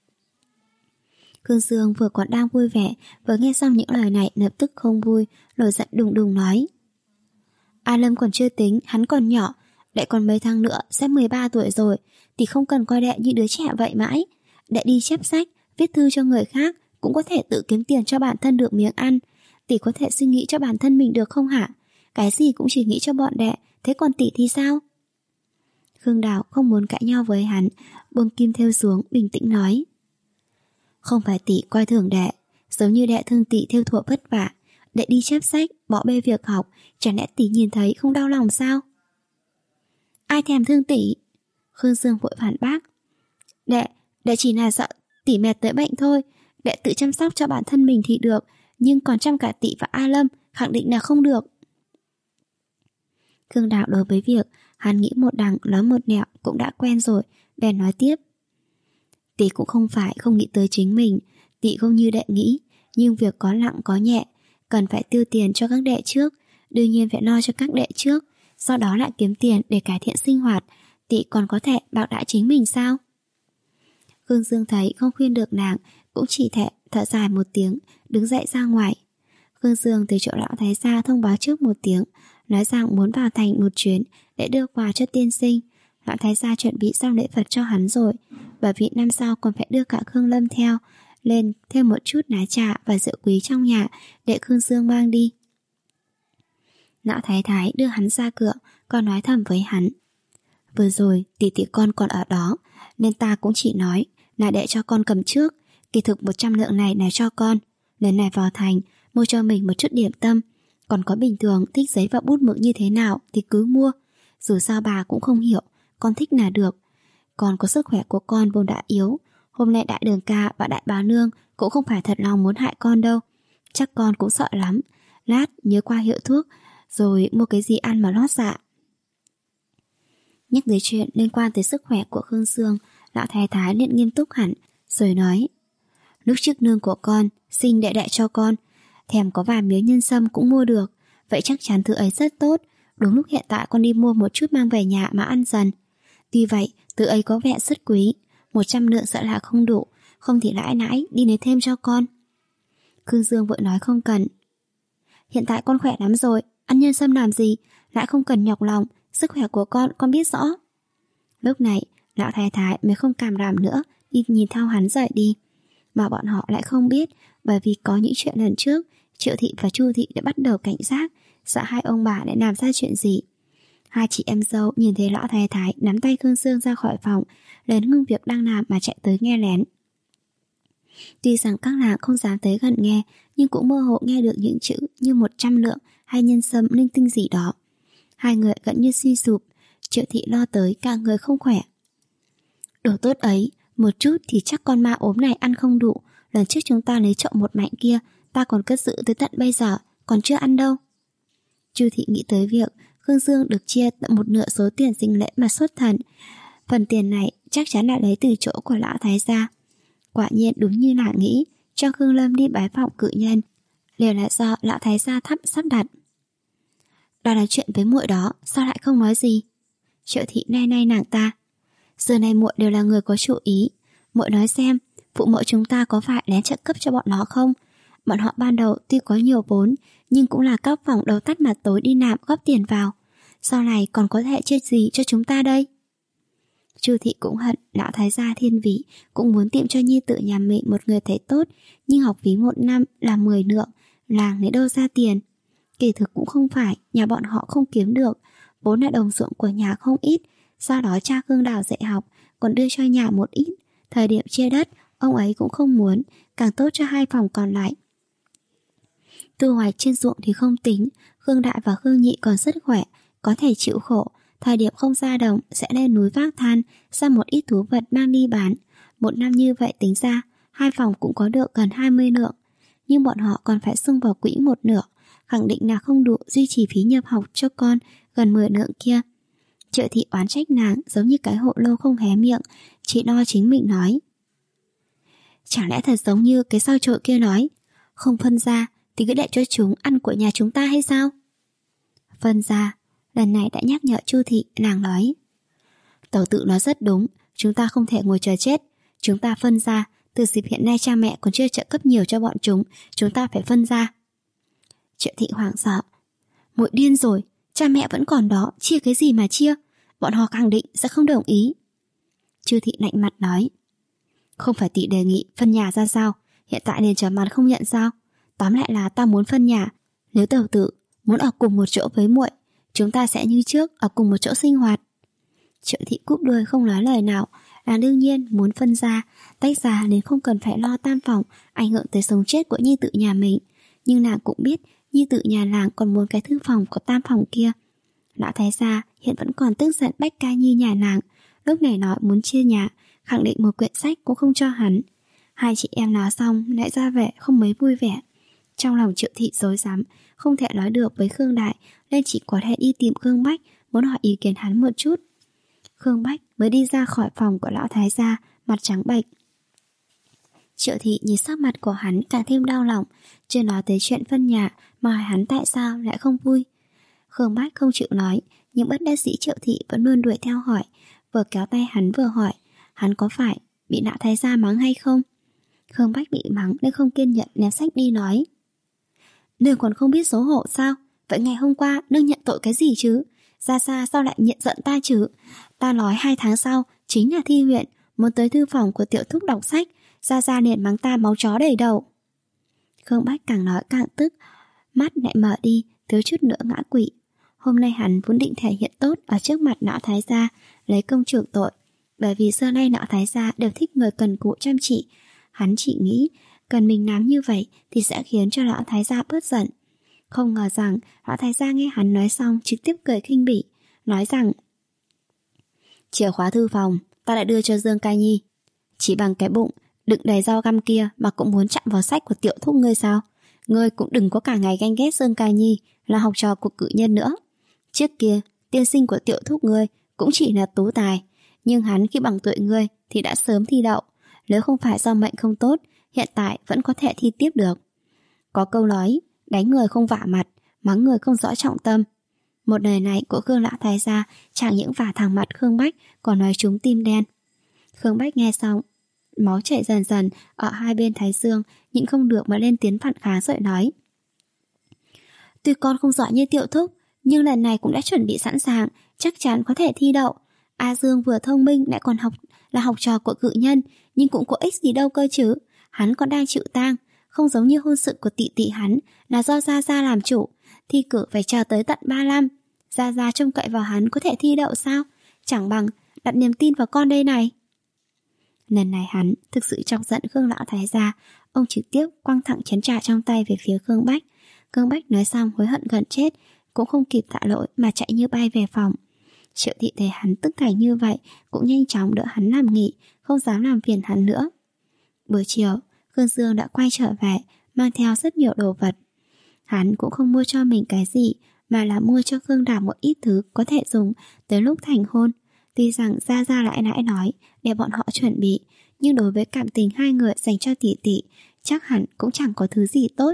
Khương Dương vừa còn đang vui vẻ, vừa nghe xong những lời này lập tức không vui, nổi giận đùng đùng nói: A Lâm còn chưa tính, hắn còn nhỏ, Đệ còn mấy tháng nữa sẽ mười ba tuổi rồi, tỷ không cần coi đệ như đứa trẻ vậy mãi. Đệ đi chép sách, viết thư cho người khác, cũng có thể tự kiếm tiền cho bản thân được miếng ăn. Tỷ có thể suy nghĩ cho bản thân mình được không hả? Cái gì cũng chỉ nghĩ cho bọn đệ, thế còn tỷ thì sao? Khương Đào không muốn cãi nhau với hắn, buông kim thêu xuống, bình tĩnh nói: Không phải tỷ coi thường đệ, giống như đệ thương tỷ thêu thùa vất vả, đệ đi chép sách, bỏ bê việc học, chẳng lẽ tỷ nhìn thấy không đau lòng sao? Ai thèm thương tỷ? Khương Dương vội phản bác. Đệ, đệ chỉ là sợ tỷ mệt tới bệnh thôi. Đệ tự chăm sóc cho bản thân mình thì được, nhưng còn chăm cả tỷ và A Lâm khẳng định là không được. Khương Đạo đối với việc hắn nghĩ một đằng nói một nẻo cũng đã quen rồi, bèn nói tiếp: Tỷ cũng không phải không nghĩ tới chính mình, tỷ không như đệ nghĩ, nhưng việc có nặng có nhẹ, cần phải tiêu tiền cho các đệ trước, đương nhiên phải lo cho các đệ trước, sau đó lại kiếm tiền để cải thiện sinh hoạt. Tỷ còn có thể bạc đãi chính mình sao? Khương Dương thấy không khuyên được nàng, cũng chỉ thể thở dài một tiếng, đứng dậy ra ngoài. Khương Dương từ chỗ lão thái gia thông báo trước một tiếng, nói rằng muốn vào thành một chuyến để đưa quà cho tiên sinh. Lão thái gia chuẩn bị xong lễ vật cho hắn rồi, bởi vì năm sau còn phải đưa cả Khương Lâm theo, lên thêm một chút lá trà và rượu quý trong nhà để Khương Dương mang đi. Lão thái thái đưa hắn ra cửa, còn nói thầm với hắn: Vừa rồi tỷ tỷ con còn ở đó, nên ta cũng chỉ nói là để cho con cầm trước. Kỳ thực một trăm lượng này là cho con, lần này vào thành mua cho mình một chút điểm tâm. Còn có bình thường thích giấy và bút mực như thế nào thì cứ mua, dù sao bà cũng không hiểu, con thích là được. Còn có sức khỏe của con vốn đã yếu, hôm nay đại đường ca và đại bá nương cũng không phải thật lòng muốn hại con đâu. Chắc con cũng sợ lắm, lát nhớ qua hiệu thuốc rồi mua cái gì ăn mà lót dạ. Nhắc tới chuyện liên quan tới sức khỏe của Khương Dương, lão thái thái liền nghiêm túc hẳn, rồi nói: Lúc trước nương của con xin đệ đệ cho con, thèm có vài miếng nhân sâm cũng mua được, vậy chắc chắn thứ ấy rất tốt. Đúng lúc hiện tại con đi mua một chút mang về nhà mà ăn dần. Tuy vậy thứ ấy có vẻ rất quý, một trăm lượng sợ là không đủ, không thì lãi nãi đi lấy thêm cho con. Khương Dương vội nói không cần. Hiện tại con khỏe lắm rồi, ăn nhân sâm làm gì, lại không cần nhọc lòng, sức khỏe của con con biết rõ. Lúc này lão thái thái mới không càm ràm nữa, đi nhìn theo hắn rời đi. Mà bọn họ lại không biết, bởi vì có những chuyện lần trước, Triệu thị và Chu thị đã bắt đầu cảnh giác, sợ hai ông bà lại làm ra chuyện gì. Hai chị em dâu nhìn thấy lão thái thái nắm tay Khương Dương ra khỏi phòng, liền ngưng việc đang làm mà chạy tới nghe lén. Tuy rằng các nàng không dám tới gần nghe, nhưng cũng mơ hồ nghe được những chữ như một trăm lượng hay nhân sâm linh tinh gì đó. Hai người gần như suy sụp, Triệu thị lo tới cả người không khỏe. Đồ tốt ấy, một chút thì chắc con ma ốm này ăn không đủ. Lần trước chúng ta lấy trộm một mảnh kia, ta còn cất giữ tới tận bây giờ, còn chưa ăn đâu. Chu thị nghĩ tới việc Khương Dương được chia tận một nửa số tiền sinh lễ mà xuất thần. Phần tiền này chắc chắn là lấy từ chỗ của lão thái gia. Quả nhiên đúng như nàng nghĩ, cho Khương Lâm đi bái phỏng cự nhân đều là do lão thái gia thắp sắp đặt. Đã nói chuyện với muội đó, sao lại không nói gì? Triệu thị nay nay nàng ta: Giờ này muội đều là người có chủ ý, muội nói xem, phụ mẫu chúng ta có phải lén trợ cấp cho bọn nó không? Bọn họ ban đầu tuy có nhiều vốn, nhưng cũng là các phòng đầu tắt mặt tối đi làm góp tiền vào. Sau này còn có thể chia gì cho chúng ta đây? Chu thị cũng hận lão thái gia thiên vị, cũng muốn tìm cho nhi tử nhà mình một người thầy tốt, nhưng học phí một năm là mười lượng, làng lấy đâu ra tiền? Kỳ thực cũng không phải nhà bọn họ không kiếm được, vốn là đồng ruộng của nhà không ít, sau đó cha Khương Đào dạy học, còn đưa cho nhà một ít. Thời điểm chia đất, ông ấy cũng không muốn, càng tốt cho hai phòng còn lại. Thu hoạch trên ruộng thì không tính, Khương Đại và Khương Nhị còn rất khỏe, có thể chịu khổ. Thời điểm không ra đồng sẽ lên núi vác than, ra một ít thú vật mang đi bán. Một năm như vậy tính ra, hai phòng cũng có được gần hai mươi lượng. Nhưng bọn họ còn phải xung vào quỹ một nửa, khẳng định là không đủ duy trì phí nhập học cho con gần mười lượng kia. Triệu thị oán trách nàng giống như cái hộ lô không hé miệng, chỉ lo chính mình nói: Chẳng lẽ thật giống như cái sao chổi kia nói, không phân ra thì cứ để cho chúng ăn của nhà chúng ta hay sao? Phân ra, lần này đã nhắc nhở Chu thị, nàng nói: Tẩu tự nói rất đúng, chúng ta không thể ngồi chờ chết. Chúng ta phân ra, từ dịp hiện nay cha mẹ còn chưa trợ cấp nhiều cho bọn chúng, chúng ta phải phân ra. Triệu thị hoảng sợ: Muội điên rồi, cha mẹ vẫn còn đó, chia cái gì mà chia? bọn họ khẳng định sẽ không đồng ý. Chư thị lạnh mặt nói, không phải tỷ đề nghị phân nhà ra sao, hiện tại nên trở mặt không nhận sao? Tóm lại là ta muốn phân nhà. Nếu Tẩu tử muốn ở cùng một chỗ với muội, chúng ta sẽ như trước ở cùng một chỗ sinh hoạt. Triệu thị cúp đuôi không nói lời nào. Nàng đương nhiên muốn phân ra, tách ra nên không cần phải lo tam phòng ảnh hưởng tới sống chết của nhi tử nhà mình. Nhưng nàng cũng biết nhi tử nhà nàng còn muốn cái thư phòng của tam phòng kia. Lão thái gia hiện vẫn còn tức giận Bách Ca Nhi nhà nàng, lúc này nói muốn chia nhà, khẳng định một quyển sách cũng không cho hắn. Hai chị em nói xong lại ra vẻ không mấy vui vẻ. Trong lòng Triệu thị rối rắm, không thể nói được với Khương Đại, nên chỉ có thể đi tìm Khương Bách, muốn hỏi ý kiến hắn một chút. Khương Bách mới đi ra khỏi phòng của lão thái gia, mặt trắng bệch. Triệu thị nhìn sắc mặt của hắn càng thêm đau lòng, chưa nói tới chuyện phân nhà mà hỏi hắn tại sao lại không vui. Khương Bách không chịu nói, nhưng bất đắc dĩ Triệu thị vẫn luôn đuổi theo hỏi, vừa kéo tay hắn vừa hỏi, hắn có phải bị lão thái gia mắng hay không? Khương Bách bị mắng nên không kiên nhẫn ném sách đi nói, nương còn không biết xấu hổ sao? Vậy ngày hôm qua nương nhận tội cái gì chứ? Ra Ra sao lại nhận giận ta chứ? Ta nói hai tháng sau chính là thi huyện, muốn tới thư phòng của tiểu thúc đọc sách, Ra Ra liền mắng ta máu chó đầy đầu. Khương Bách càng nói càng tức, mắt lại mở đi, thiếu chút nữa ngã quỵ. Hôm nay hắn vốn định thể hiện tốt ở trước mặt lão thái gia, lấy công chuộc tội, bởi vì xưa nay lão thái gia đều thích người cần cù chăm chỉ. Hắn chỉ nghĩ cần mình làm như vậy thì sẽ khiến cho lão thái gia bớt giận. Không ngờ rằng lão thái gia nghe hắn nói xong trực tiếp cười khinh bỉ, nói rằng chìa khóa thư phòng ta lại đưa cho Dương Ca Nhi, chỉ bằng cái bụng đựng đầy rau găm kia mà cũng muốn chạm vào sách của tiểu thúc ngươi sao? Ngươi cũng đừng có cả ngày ganh ghét Dương Ca Nhi là học trò của cử nhân nữa. Trước kia tiên sinh của tiểu thúc ngươi cũng chỉ là tú tài, nhưng hắn khi bằng tuổi ngươi thì đã sớm thi đậu, nếu không phải do mệnh không tốt, hiện tại vẫn có thể thi tiếp được. Có câu nói, đánh người không vả mặt, mắng người không rõ trọng tâm. Một lời này của Khương lão thái gia chẳng những vả thẳng mặt Khương Bách, còn nói trúng tim đen. Khương Bách nghe xong, máu chảy dần dần ở hai bên thái dương, nhịn không được mà lên tiếng phản kháng rồi nói, tuy con không giỏi như tiểu thúc, nhưng lần này cũng đã chuẩn bị sẵn sàng, chắc chắn có thể thi đậu. A Dương vừa thông minh lại còn học là học trò của cự nhân, nhưng cũng có ích gì đâu cơ chứ. Hắn còn đang chịu tang, không giống như hôn sự của tỷ tỷ hắn là do Gia Gia làm chủ, thi cử phải chờ tới tận ba năm. Gia Gia trông cậy vào hắn có thể thi đậu sao? Chẳng bằng đặt niềm tin vào con đây này. Lần này hắn thực sự chọc giận Khương lão thái gia, ông trực tiếp quăng thẳng chén trà trong tay về phía Khương Bách. Khương Bách nói xong hối hận gần chết, cũng không kịp tạ lỗi mà chạy như bay về phòng. Triệu thị thấy hắn tức thành như vậy cũng nhanh chóng đỡ hắn làm nghỉ, không dám làm phiền hắn nữa. Buổi chiều, Khương Dương đã quay trở về, mang theo rất nhiều đồ vật. Hắn cũng không mua cho mình cái gì, mà là mua cho Khương Đào một ít thứ có thể dùng tới lúc thành hôn. Tuy rằng Gia Gia lại nãy nói để bọn họ chuẩn bị, nhưng đối với cảm tình hai người dành cho tỷ tỷ, chắc hẳn cũng chẳng có thứ gì tốt.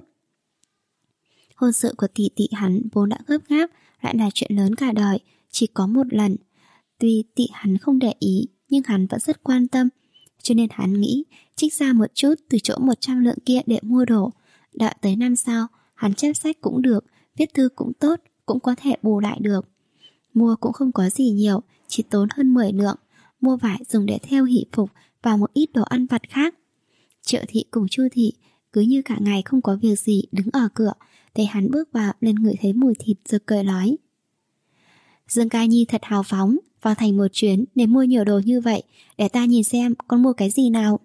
Hôn sự của tỷ tỷ hắn vốn đã gấp gáp, lại là chuyện lớn cả đời, chỉ có một lần. Tuy tỷ hắn không để ý, nhưng hắn vẫn rất quan tâm, cho nên hắn nghĩ trích ra một chút từ chỗ một trăm lượng kia để mua đồ. Đợi tới năm sau, hắn chép sách cũng được, viết thư cũng tốt, cũng có thể bù lại được. Mua cũng không có gì nhiều, chỉ tốn hơn mười lượng. Mua vải dùng để thêu hỷ phục và một ít đồ ăn vặt khác. Triệu thị cùng Chu thị cứ như cả ngày không có việc gì đứng ở cửa, thấy hắn bước vào nên ngửi thấy mùi thịt rồi cười nói, Dương Ca Nhi thật hào phóng, vào thành một chuyến để mua nhiều đồ như vậy, để ta nhìn xem con mua cái gì nào.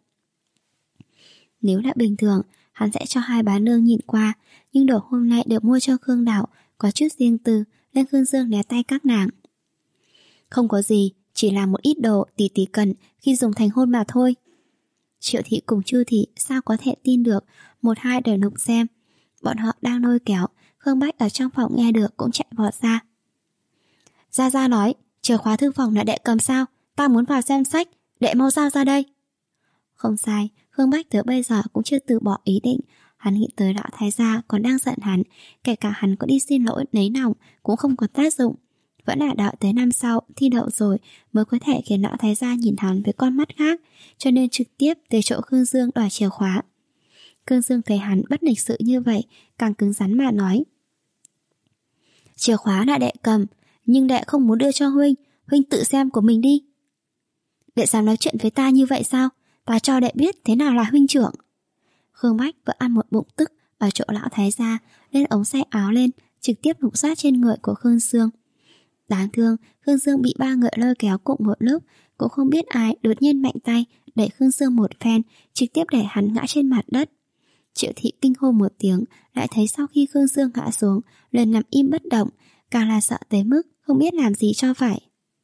Nếu là bình thường, hắn sẽ cho hai bá nương nhìn qua, nhưng đồ hôm nay được mua cho Khương Đào có chút riêng tư, nên Khương Dương né tay các nàng. Không có gì, chỉ là một ít đồ tỷ tỷ cần khi dùng thành hôn mà thôi. Triệu thị cùng Chu thị sao có thể tin được, một hai đều nục xem. Bọn họ đang lôi kéo, Khương Bách ở trong phòng nghe được cũng chạy vọt ra. Gia Gia nói, chìa khóa thư phòng là đệ cầm sao? Ta muốn vào xem sách, đệ mau giao ra đây. Không sai, Khương Bách tới bây giờ cũng chưa từ bỏ ý định. Hắn nghĩ tới lão thái gia còn đang giận hắn, kể cả hắn có đi xin lỗi nấy lòng cũng không có tác dụng. Vẫn là đợi tới năm sau thi đậu rồi mới có thể khiến lão thái gia nhìn hắn với con mắt khác, cho nên trực tiếp tới chỗ Khương Dương đòi chìa khóa. Khương Dương thấy hắn bất lịch sự như vậy, càng cứng rắn mà nói, chìa khóa là đệ cầm, nhưng đệ không muốn đưa cho huynh. huynh tự xem của mình đi. Đệ dám nói chuyện với ta như vậy sao? Ta cho đệ biết thế nào là huynh trưởng. Khương Bách vừa ăn một bụng tức ở chỗ lão thái gia, lên ống xe áo lên, trực tiếp lục soát trên người của Khương Dương. Đáng thương, Khương Dương bị ba người lôi kéo cùng một lúc, cũng không biết ai đột nhiên mạnh tay đẩy Khương Dương một phen, trực tiếp đẩy hắn ngã trên mặt đất. Triệu Thị kinh hô một tiếng, lại thấy sau khi Khương Dương ngã xuống, liền nằm im bất động, càng là sợ tới mức không biết làm gì cho phải.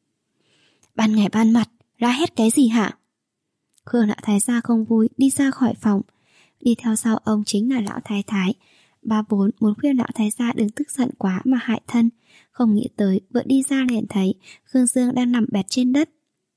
Ban ngày ban mặt, la hét cái gì hả? Khương lão thái gia không vui đi ra khỏi phòng. Đi theo sau ông chính là lão thái thái. Ba bốn muốn khuyên lão thái gia đừng tức giận quá mà hại thân, không nghĩ tới vừa đi ra liền thấy Khương Dương đang nằm bẹp trên đất.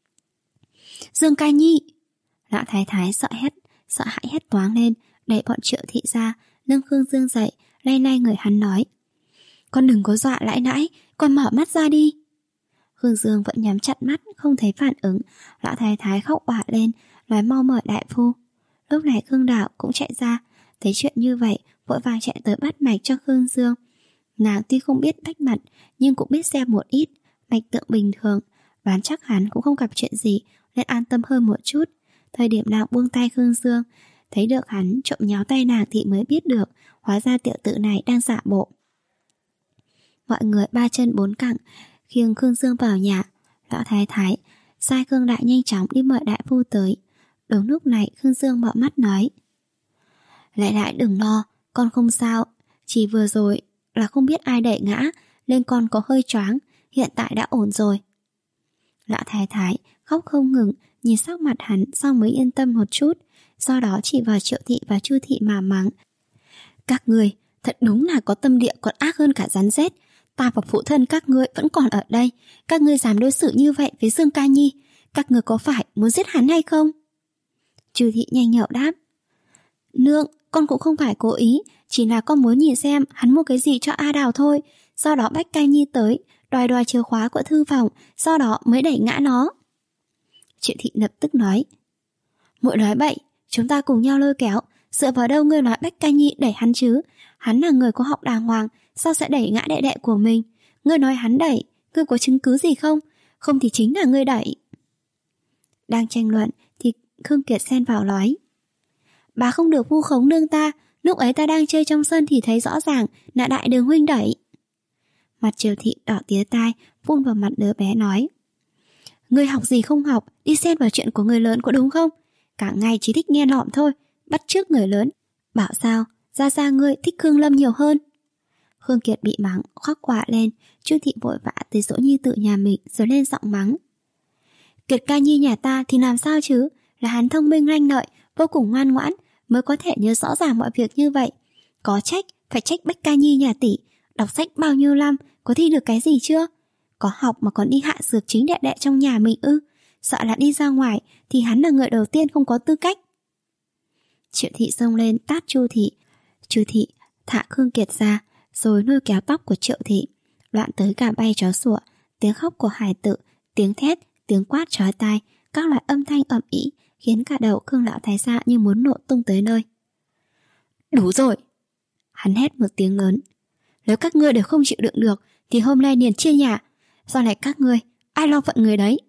Dương ca nhi! Lão thái thái sợ hét, sợ hãi hét toáng lên, đẩy bọn Triệu Thị ra, nâng Khương Dương dậy, lay lay người hắn nói: Con đừng có dọa lãi nãi, con mở mắt ra đi. Khương Dương vẫn nhắm chặt mắt, không thấy phản ứng. Lão thái thái khóc òa lên, nói mau mời đại phu. Lúc này Khương Đạo cũng chạy ra, thấy chuyện như vậy, vội vàng chạy tới bắt mạch cho Khương Dương. Nàng tuy không biết bách mạch, nhưng cũng biết xem một ít, mạch tượng bình thường, đoán chắc hắn cũng không gặp chuyện gì, nên an tâm hơn một chút. Thời điểm nàng buông tay Khương Dương, thấy được hắn trộm nháo tay nàng thì mới biết được, hóa ra tiểu tử này đang giả bộ. Mọi người ba chân bốn cẳng khiêng Khương Dương vào nhà. Lão thái thái sai Khương Đại nhanh chóng đi mời đại phu tới. Đúng lúc này Khương Dương mở mắt nói: Lại lại đừng lo, con không sao, chỉ vừa rồi là không biết ai đẩy ngã nên con có hơi choáng, hiện tại đã ổn rồi. Lão thái thái khóc không ngừng, nhìn sắc mặt hắn xong mới yên tâm một chút, sau đó chỉ vào Triệu Thị và Chu Thị mà mắng: Các người thật đúng là có tâm địa còn ác hơn cả rắn rết. Ta và phụ thân các ngươi vẫn còn ở đây, các ngươi dám đối xử như vậy với Dương ca nhi, các ngươi có phải muốn giết hắn hay không? Chu Thị nhanh nhậu đáp: Nương, con cũng không phải cố ý, chỉ là con muốn nhìn xem hắn mua cái gì cho A Đào thôi. Sau đó Bách Ca Nhi tới đòi đòi chìa khóa của thư phòng, sau đó mới đẩy ngã nó. Triệu Thị lập tức nói: Muội nói bậy, chúng ta cùng nhau lôi kéo, dựa vào đâu ngươi nói Bách Ca Nhi đẩy hắn chứ? Hắn là người có học đàng hoàng, sao sẽ đẩy ngã đệ đệ của mình? Ngươi nói hắn đẩy, ngươi có chứng cứ gì không? Không thì chính là ngươi đẩy. Đang tranh luận thì Khương Kiệt xen vào nói: Bà không được vu khống nương ta, lúc ấy ta đang chơi trong sân thì thấy rõ ràng là đại đường huynh đẩy. Mặt Triều Thị đỏ tía tai, phun vào mặt đứa bé nói: Ngươi học gì không học, đi xen vào chuyện của người lớn có đúng không? Cả ngày chỉ thích nghe lọm thôi, bắt chước người lớn. Bảo sao, ra ra ngươi thích Khương Lâm nhiều hơn. Khương Kiệt bị mắng, khóc quạ lên. Chu Thị vội vã tới dỗ nhi tự nhà mình rồi lên giọng mắng: Kiệt ca nhi nhà ta thì làm sao chứ? Là hắn thông minh lanh lợi, vô cùng ngoan ngoãn, mới có thể nhớ rõ ràng mọi việc như vậy. Có trách, phải trách Bách Ca Nhi nhà tỷ. Đọc sách bao nhiêu năm, có thi được cái gì chưa? Có học mà còn đi hạ dược chính đệ đệ trong nhà mình ư? Sợ là đi ra ngoài thì hắn là người đầu tiên không có tư cách. Triệu Thị xông lên tát Chu Thị. Chu Thị thả Khương Kiệt ra, rồi lôi kéo tóc của Triệu Thị. Loạn tới cả bay chó sủa, tiếng khóc của hài tử, tiếng thét, tiếng quát chói tai, các loại âm thanh ầm ĩ khiến cả đầu Khương lão thái gia như muốn nổ tung tới nơi. Đủ rồi! Hắn hét một tiếng lớn. Nếu các ngươi đều không chịu đựng được thì hôm nay liền chia nhà. Sau này các ngươi, ai lo phận người đấy?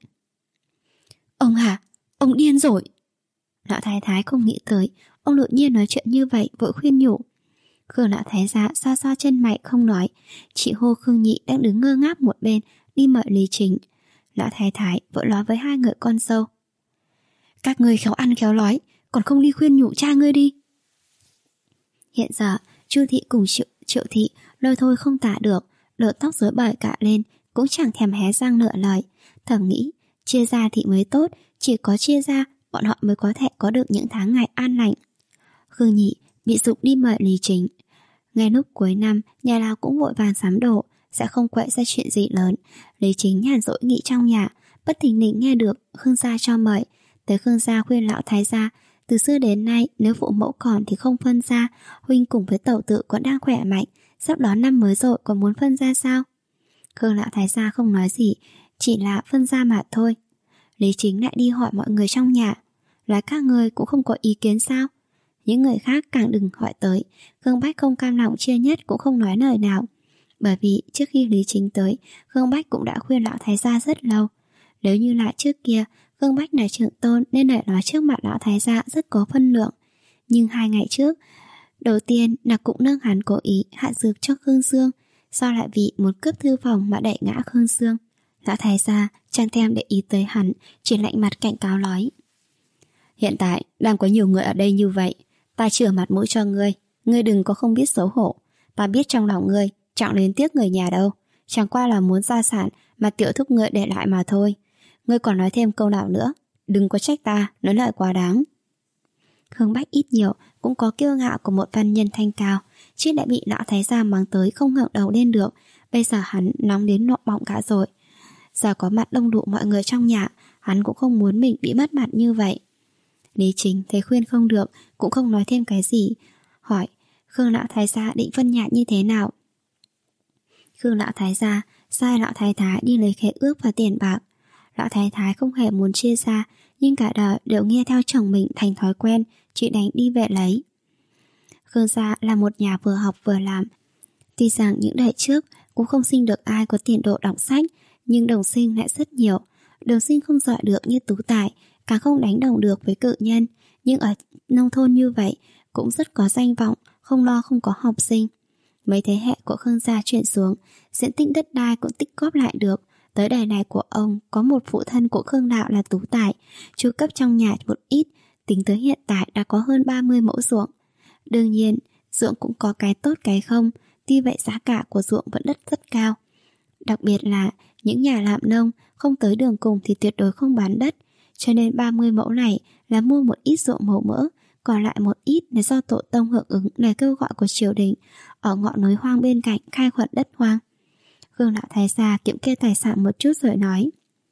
Ông hả? Ông điên rồi! Lão thái thái không nghĩ tới ông đột nhiên nói chuyện như vậy, vội khuyên nhủ. Khương lão thái gia xoa xoa chân mày không nói, chị hô Khương Nhị đang đứng ngơ ngác một bên đi mời Lý Chính. Lão thái thái vội nói với hai người con dâu: Các ngươi khéo ăn khéo nói, còn không đi khuyên nhủ cha ngươi đi. Hiện giờ Chu Thị cùng Triệu, Triệu Thị lôi thôi không tả được, lợn tóc rối bời cả lên, cũng chẳng thèm hé răng nửa lời. Thầm nghĩ chia ra thì mới tốt, chỉ có chia ra bọn họ mới có thể có được những tháng ngày an lành. Khương Nhị bị giục đi mời Lý Chính. Ngay lúc cuối năm, nhà nào cũng vội vàng sắm đồ, sẽ không quậy ra chuyện gì lớn. Lý Chính nhàn rỗi nghỉ trong nhà, bất thình lình nghe được Khương gia cho mời. Tới Khương gia khuyên lão thái gia, từ xưa đến nay nếu phụ mẫu còn thì không phân gia, huynh cùng với tẩu tự còn đang khỏe mạnh, sắp đón năm mới rồi còn muốn phân gia sao? Khương lão thái gia không nói gì, chỉ là phân gia mà thôi. Lý Chính lại đi hỏi mọi người trong nhà, là các người cũng không có ý kiến sao? Những người khác càng đừng hỏi tới. Khương Bách không cam lòng chia nhất cũng không nói lời nào. Bởi vì trước khi Lý Chính tới, Khương Bách cũng đã khuyên lão thái gia rất lâu. Nếu như là trước kia, Khương Bách là trưởng tôn nên lại nói trước mặt lão thái gia rất có phân lượng. Nhưng hai ngày trước, đầu tiên là cũng nâng hắn cố ý hạ dược cho Khương Dương, sau lại vì muốn cướp thư phòng mà đẩy ngã Khương Dương. Lão thái gia chẳng thèm để ý tới hắn, chỉ lạnh mặt cảnh cáo nói: hiện tại đang có nhiều người ở đây như vậy, ta chừa mặt mũi cho ngươi, ngươi đừng có không biết xấu hổ. Ta biết trong lòng ngươi chẳng đến tiếc người nhà đâu, chẳng qua là muốn gia sản mà tiểu thúc ngươi để lại mà thôi. Ngươi còn nói thêm câu nào nữa, đừng có trách ta nói lời quá đáng. Khương Bách ít nhiều cũng có kiêu ngạo của một văn nhân thanh cao, chứ đã bị lão thái gia mắng tới không ngẩng đầu lên được. Bây giờ hắn nóng đến nộ bọng cả rồi. Giờ có mặt đông đủ mọi người trong nhà, hắn cũng không muốn mình bị mất mặt như vậy. Lý Chính thấy khuyên không được, cũng không nói thêm cái gì, hỏi Khương lão thái gia định phân nhạc như thế nào. Khương lão thái gia sai lão thái thái đi lấy khế ước và tiền bạc. Lão thái thái không hề muốn chia ra, nhưng cả đời đều nghe theo chồng mình thành thói quen, chỉ đành đi về lấy. Khương gia là một nhà vừa học vừa làm. Tuy rằng những đời trước cũng không sinh được ai có tiền đồ đọc sách, nhưng đồng sinh lại rất nhiều. Đồng sinh không giỏi được như Tú Tài, càng không đánh đồng được với cự nhân, nhưng ở nông thôn như vậy cũng rất có danh vọng, không lo không có học sinh. Mấy thế hệ của Khương gia chuyển xuống, diện tích đất đai cũng tích góp lại được. Tới đời này của ông có một phụ thân của Khương Đạo là Tú Tài, chu cấp trong nhà một ít, tính tới hiện tại đã có hơn ba mươi mẫu ruộng. Đương nhiên, ruộng cũng có cái tốt cái không, tuy vậy giá cả của ruộng vẫn đất rất cao. Đặc biệt là những nhà làm nông không tới đường cùng thì tuyệt đối không bán đất, cho nên ba mươi mẫu này là mua một ít ruộng màu mỡ, còn lại một ít là do tổ tông hưởng ứng lời kêu gọi của triều đình ở ngọn núi hoang bên cạnh khai quật đất hoang. Khương lão thái gia kiểm kê tài sản một chút rồi nói: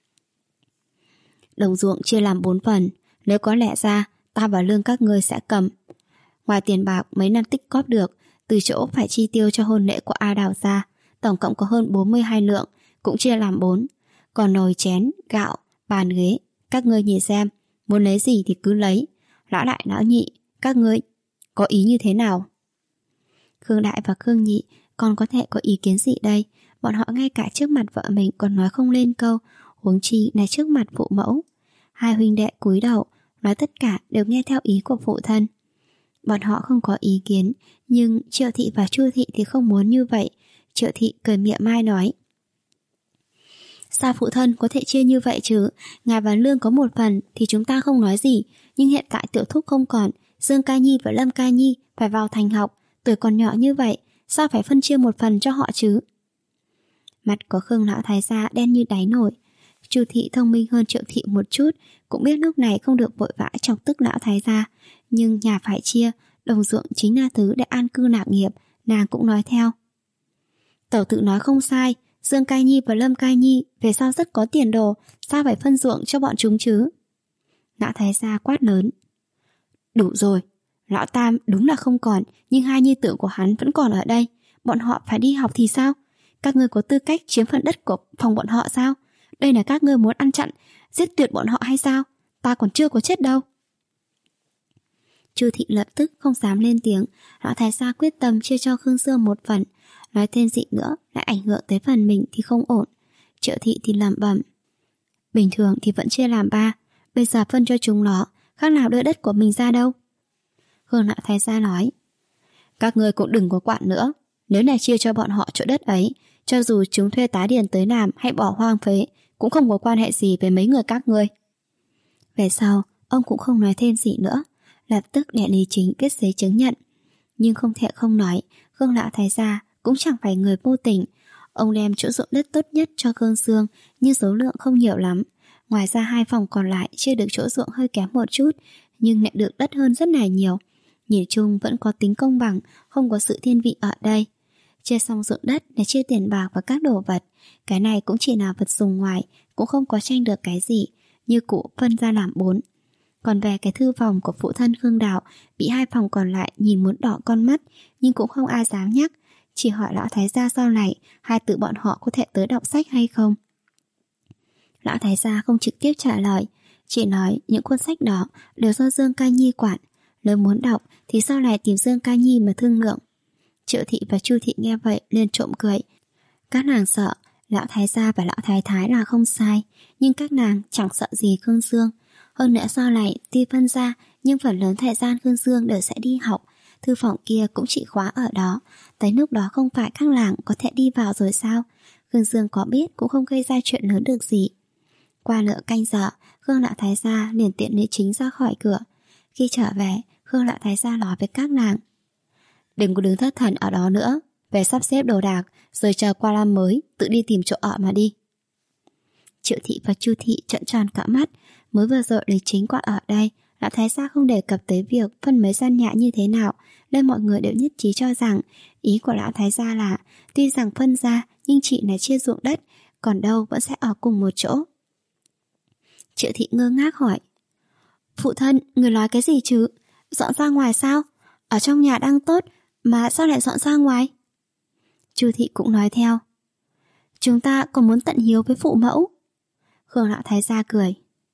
đồng ruộng chia làm bốn phần, nếu có lẽ ra ta và lương các ngươi sẽ cầm. Ngoài tiền bạc mấy năm tích góp được từ chỗ phải chi tiêu cho hôn lễ của A Đào gia, tổng cộng có hơn bốn mươi hai lượng, cũng chia làm bốn. Còn nồi chén, gạo, bàn ghế, các ngươi nhìn xem, muốn lấy gì thì cứ lấy. Lão đại lão nhị, các ngươi có ý như thế nào? Khương đại và Khương nhị còn có thể có ý kiến gì đây? Bọn họ ngay cả trước mặt vợ mình còn nói không lên câu, huống chi là trước mặt phụ mẫu. Hai huynh đệ cúi đầu, nói tất cả đều nghe theo ý của phụ thân. Bọn họ không có ý kiến, nhưng Triệu thị và Chu thị thì không muốn như vậy. Triệu thị cười mỉa mai nói: sao phụ thân có thể chia như vậy chứ? Ngài và Lương có một phần thì chúng ta không nói gì, nhưng hiện tại tiểu thúc không còn, Dương Ca Nhi và Lâm Ca Nhi phải vào thành học, tuổi còn nhỏ như vậy, sao phải phân chia một phần cho họ chứ? Mặt của Khương lão thái gia đen như đáy nổi. Chu thị thông minh hơn Triệu thị một chút, cũng biết lúc này không được vội vã chọc tức lão thái gia, nhưng nhà phải chia, đồng ruộng chính là thứ để an cư lạc nghiệp, nàng cũng nói theo. Tẩu tự nói không sai, Dương Ca Nhi và Lâm Ca Nhi về sau rất có tiền đồ, sao phải phân ruộng cho bọn chúng chứ? Lão thái gia quát lớn: đủ rồi, lão Tam đúng là không còn, nhưng hai nhi tử của hắn vẫn còn ở đây, bọn họ phải đi học thì sao? Các ngươi có tư cách chiếm phần đất của phòng bọn họ sao? Đây là các ngươi muốn ăn chặn, giết tuyệt bọn họ hay sao? Ta còn chưa có chết đâu. Chu thị lập tức không dám lên tiếng. Lão thái gia quyết tâm chia cho Khương Dương một phần, nói thêm gì nữa lại ảnh hưởng tới phần mình thì không ổn. Triệu thị thì lẩm bẩm: bình thường thì vẫn chia làm ba, bây giờ phân cho chúng nó, khác nào đưa đất của mình ra đâu. Khương lão thái gia nói: các ngươi cũng đừng có quản nữa, nếu là chia cho bọn họ chỗ đất ấy, cho dù chúng thuê tá điền tới làm hay bỏ hoang phế, cũng không có quan hệ gì với mấy người các ngươi. Về sau, ông cũng không nói thêm gì nữa, lập tức để Lý Chính viết giấy chứng nhận. Nhưng không thể không nói, Khương lão thái gia cũng chẳng phải người vô tình. Ông đem chỗ ruộng đất tốt nhất cho Khương Dương, nhưng số lượng không nhiều lắm. Ngoài ra hai phòng còn lại chưa được chỗ ruộng hơi kém một chút, nhưng lại được đất hơn rất là nhiều. Nhìn chung vẫn có tính công bằng, không có sự thiên vị ở đây. Chia xong ruộng đất để chia tiền bạc và các đồ vật. Cái này cũng chỉ là vật dùng ngoài, cũng không có tranh được cái gì, như cũ phân ra làm bốn. Còn về cái thư phòng của phụ thân Khương Đạo, bị hai phòng còn lại nhìn muốn đỏ con mắt, nhưng cũng không ai dám nhắc, chỉ hỏi lão thái gia sau này hai tự bọn họ có thể tới đọc sách hay không. Lão thái gia không trực tiếp trả lời, chỉ nói những cuốn sách đó đều do Dương Ca Nhi quản, nếu muốn đọc thì sau này tìm Dương Ca Nhi mà thương lượng. Triệu thị và Chu thị nghe vậy liền trộm cười, Các nàng sợ lão thái gia và lão thái thái là không sai, nhưng các nàng chẳng sợ gì Khương Dương. Hơn nữa sau này tuy phân ra, nhưng phần lớn thời gian Khương Dương đều sẽ đi học. Thư phòng kia cũng chỉ khóa ở đó. Tới lúc đó không phải các nàng có thể đi vào rồi sao? Khương Dương có biết cũng không gây ra chuyện lớn được gì. Qua nửa canh giờ, Khương lão thái gia liền tiện nữ chính ra khỏi cửa. Khi trở về, Khương lão thái gia nói với các nàng: đừng có đứng thất thần ở đó nữa, về sắp xếp đồ đạc, rồi chờ qua năm mới tự đi tìm chỗ ở mà đi. Triệu thị và Chu thị trợn tròn cả mắt. Mới vừa rồi lý chính còn ở đây, lão thái gia không đề cập tới việc phân mấy gian nhà như thế nào, nên mọi người đều nhất trí cho rằng ý của lão thái gia là tuy rằng phân ra nhưng chị này chia ruộng đất, còn đâu vẫn sẽ ở cùng một chỗ. Triệu thị ngơ ngác hỏi: phụ thân, người nói cái gì chứ? Dọn ra ngoài sao? Ở trong nhà đang tốt mà sao lại dọn ra ngoài? Chu thị cũng nói theo: chúng ta còn muốn tận hiếu với phụ mẫu. Khương lão thái gia cười: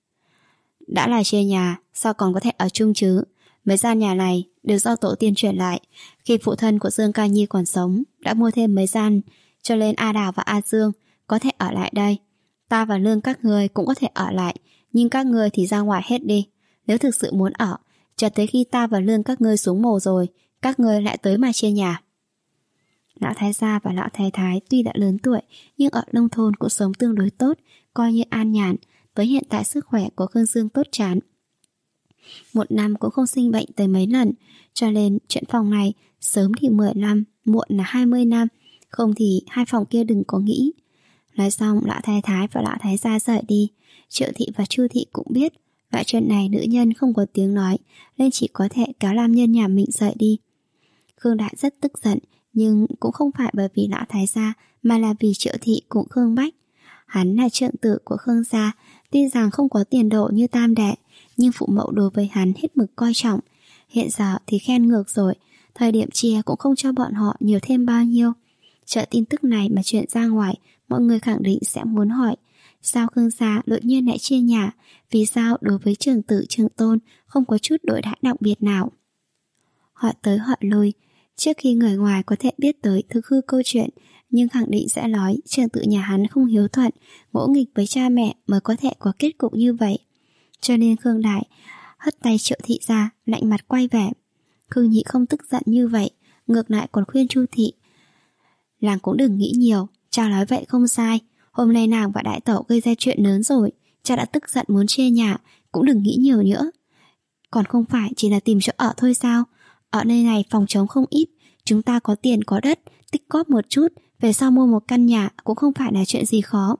đã là chia nhà, sao còn có thể ở chung chứ? Mấy gian nhà này đều do tổ tiên truyền lại. Khi phụ thân của Dương Ca Nhi còn sống, đã mua thêm mấy gian, cho nên A Đào và A Dương có thể ở lại đây. Ta và Lương các ngươi cũng có thể ở lại, nhưng các ngươi thì ra ngoài hết đi. Nếu thực sự muốn ở, chờ tới khi ta và Lương các ngươi xuống mồ rồi, các ngươi lại tới mà chia nhà. Lão thái gia và lão thái thái tuy đã lớn tuổi, nhưng ở nông thôn cũng sống tương đối tốt, coi như an nhàn. Với hiện tại sức khỏe của Khương Dương tốt chán, một năm cũng không sinh bệnh tới mấy lần, cho nên chuyện phòng này sớm thì mười năm, muộn là hai mươi năm, không thì hai phòng kia đừng có nghĩ. Nói xong, lão thái thái và lão thái gia rời đi. Triệu thị và Chu thị cũng biết loại chuyện này nữ nhân không có tiếng nói, nên chỉ có thể kéo nam nhân nhà mình rời đi. Khương Đại rất tức giận, nhưng cũng không phải bởi vì lão thái gia, mà là vì Triệu thị cùng Khương Bách. Hắn là trượng tử của Khương gia, tuy rằng không có tiền đồ như tam đệ, nhưng phụ mẫu đối với hắn hết mực coi trọng. Hiện giờ thì khen ngược rồi, thời điểm chia cũng không cho bọn họ nhiều thêm bao nhiêu. Chờ tin tức này mà truyền ra ngoài, mọi người khẳng định sẽ muốn hỏi: sao Khương gia đột nhiên lại chia nhà? Vì sao đối với trưởng tử trưởng tôn không có chút đối đãi đặc biệt nào? Họ tới họ lui, trước khi người ngoài có thể biết tới thực hư câu chuyện, nhưng khẳng định sẽ nói trưởng tử nhà hắn không hiếu thuận, ngỗ nghịch với cha mẹ mới có thể có kết cục như vậy. Cho nên Khương Đại hất tay Triệu thị ra, lạnh mặt quay về. Khương Nhị không tức giận như vậy, ngược lại còn khuyên Chu thị: nàng cũng đừng nghĩ nhiều, cha nói vậy không sai. Hôm nay nàng và đại tẩu gây ra chuyện lớn rồi, cha đã tức giận muốn chia nhà, cũng đừng nghĩ nhiều nữa. Còn không phải chỉ là tìm chỗ ở thôi sao? Ở nơi này phòng trống không ít, chúng ta có tiền có đất, tích góp một chút, về sau mua một căn nhà cũng không phải là chuyện gì khó.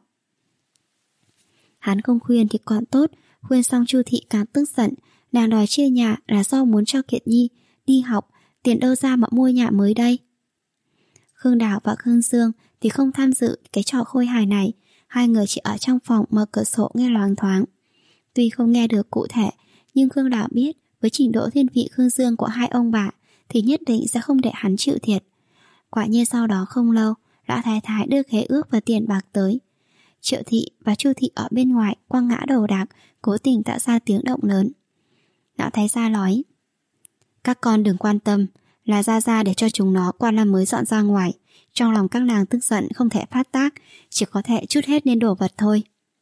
Hắn không khuyên thì còn tốt, khuyên xong Chu thị càng tức giận. Nàng đòi chia nhà là do muốn cho Kiệt Nhi đi học, tiền đâu ra mà mua nhà mới đây. Khương Đào và Khương Dương thì không tham dự cái trò khôi hài này. Hai người chỉ ở trong phòng mở cửa sổ nghe loáng thoáng. Tuy không nghe được cụ thể, nhưng Khương Đào biết với trình độ thiên vị Khương Dương của hai ông bà thì nhất định sẽ không để hắn chịu thiệt. Quả nhiên sau đó không lâu, lão thái thái đưa khế ước và tiền bạc tới. Triệu thị và Chu thị ở bên ngoài quăng ngã đồ đạc, cố tình tạo ra tiếng động lớn. Lão thái gia nói: các con đừng quan tâm, là gia gia để cho chúng nó qua năm mới dọn ra ngoài. Trong lòng các nàng tức giận không thể phát tác, chỉ có thể trút hết lên đồ vật thôi.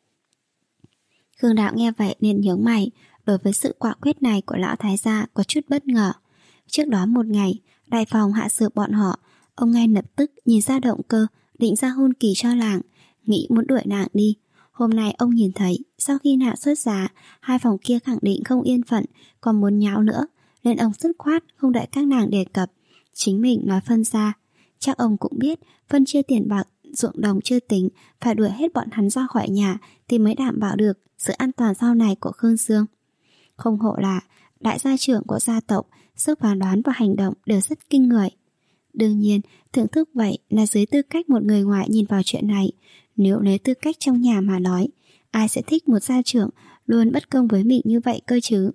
Khương Đạo nghe vậy nên nhướng mày. Đối với sự quả quyết này của lão thái gia có chút bất ngờ. Trước đó một ngày, đại phòng hạ sược bọn họ, ông ngay lập tức nhìn ra động cơ, định ra hôn kỳ cho làng, nghĩ muốn đuổi nàng đi. Hôm nay ông nhìn thấy sau khi nàng xuất giá, hai phòng kia khẳng định không yên phận, còn muốn nháo nữa, nên ông dứt khoát không đợi các nàng đề cập, chính mình nói phân ra. Chắc ông cũng biết phân chia tiền bạc, ruộng đồng chưa tính, phải đuổi hết bọn hắn ra khỏi nhà thì mới đảm bảo được sự an toàn sau này của Khương Dương. Không hổ là đại gia trưởng của gia tộc, sức phán đoán và hành động đều rất kinh người. Đương nhiên, thưởng thức vậy là dưới tư cách một người ngoài nhìn vào chuyện này. Nếu lấy tư cách trong nhà mà nói, ai sẽ thích một gia trưởng luôn bất công với mình như vậy cơ chứ?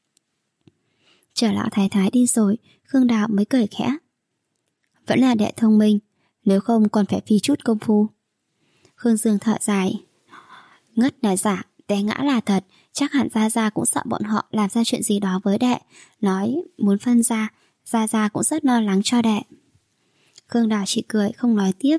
Chờ lão thái thái đi rồi, Khương Đào mới cười khẽ. Vẫn là đệ thông minh, nếu không còn phải phí chút công phu. Khương Dương thở dài. Ngất là giả, té ngã là thật. Chắc hẳn Gia Gia cũng sợ bọn họ làm ra chuyện gì đó với đệ. Nói muốn phân ra, Gia Gia cũng rất lo lắng cho đệ. Khương Đào chỉ cười không nói tiếp.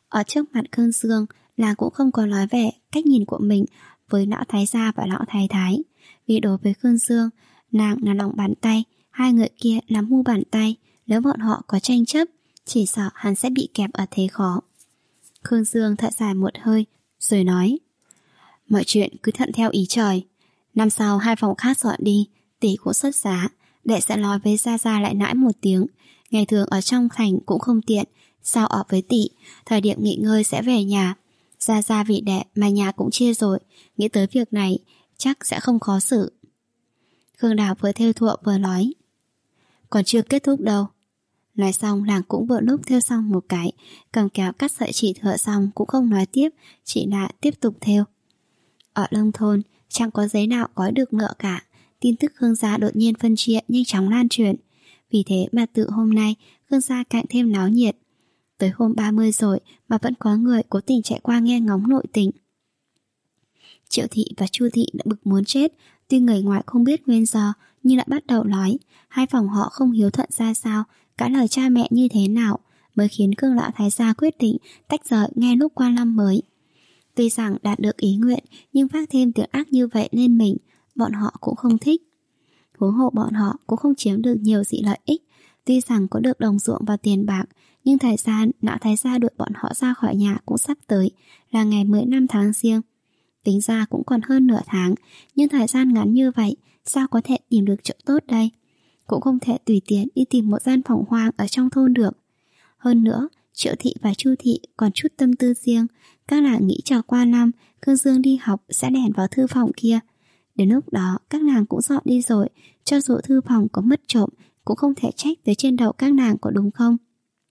Ở trước mặt Khương Dương, nàng cũng không có nói về cách nhìn của mình với lão thái gia và lão thái thái. Vì đối với Khương Dương, nàng là lòng bàn tay, hai người kia là mu bàn tay. Nếu bọn họ có tranh chấp, chỉ sợ hắn sẽ bị kẹp ở thế khó. Khương Dương thở dài một hơi, rồi nói: mọi chuyện cứ thuận theo ý trời. Năm sau hai phòng khác dọn đi, tỷ cũng xuất giá, đệ sẽ nói với gia gia lại nãi một tiếng. Ngày thường ở trong thành cũng không tiện, sao ở với tỷ, thời điểm nghỉ ngơi sẽ về nhà. Gia gia vì đệ mà nhà cũng chia rồi, nghĩ tới việc này chắc sẽ không khó xử. Khương Đào vừa thêu thụa vừa nói: còn chưa kết thúc đâu. Nói xong nàng cũng vừa lúc thêu xong một cái, cầm kéo cắt sợi chỉ thợ xong cũng không nói tiếp, chỉ là tiếp tục thêu. Ở nông thôn chẳng có giấy nào gói được ngựa cả. Tin tức Khương gia đột nhiên phân chia nhanh chóng lan truyền. Vì thế mà từ hôm nay Khương gia càng thêm náo nhiệt. Tới hôm ba mươi rồi mà vẫn có người cố tình chạy qua nghe ngóng nội tình. Triệu thị và Chu thị đã bực muốn chết. Tuy người ngoài không biết nguyên do, nhưng đã bắt đầu nói hai phòng họ không hiếu thuận ra sao, cả lời cha mẹ như thế nào, mới khiến Khương lão thái gia quyết định tách rời ngay lúc qua năm mới. Tuy rằng đạt được ý nguyện, nhưng phát thêm tiếng ác như vậy lên mình, bọn họ cũng không thích. Huống hộ bọn họ cũng không chiếm được nhiều gì lợi ích. Tuy rằng có được đồng ruộng và tiền bạc, nhưng thời gian lão thái gia đuổi bọn họ ra khỏi nhà cũng sắp tới, là ngày mười lăm tháng Giêng. Tính ra cũng còn hơn nửa tháng, nhưng thời gian ngắn như vậy, sao có thể tìm được chỗ tốt đây? Cũng không thể tùy tiện đi tìm một gian phòng hoang ở trong thôn được. Hơn nữa, Triệu thị và Chu thị còn chút tâm tư riêng. Các nàng nghĩ chờ qua năm Khương Dương đi học sẽ lẻn vào thư phòng kia. Đến lúc đó các nàng cũng dọn đi rồi, cho dù thư phòng có mất trộm cũng không thể trách tới trên đầu các nàng, có đúng không?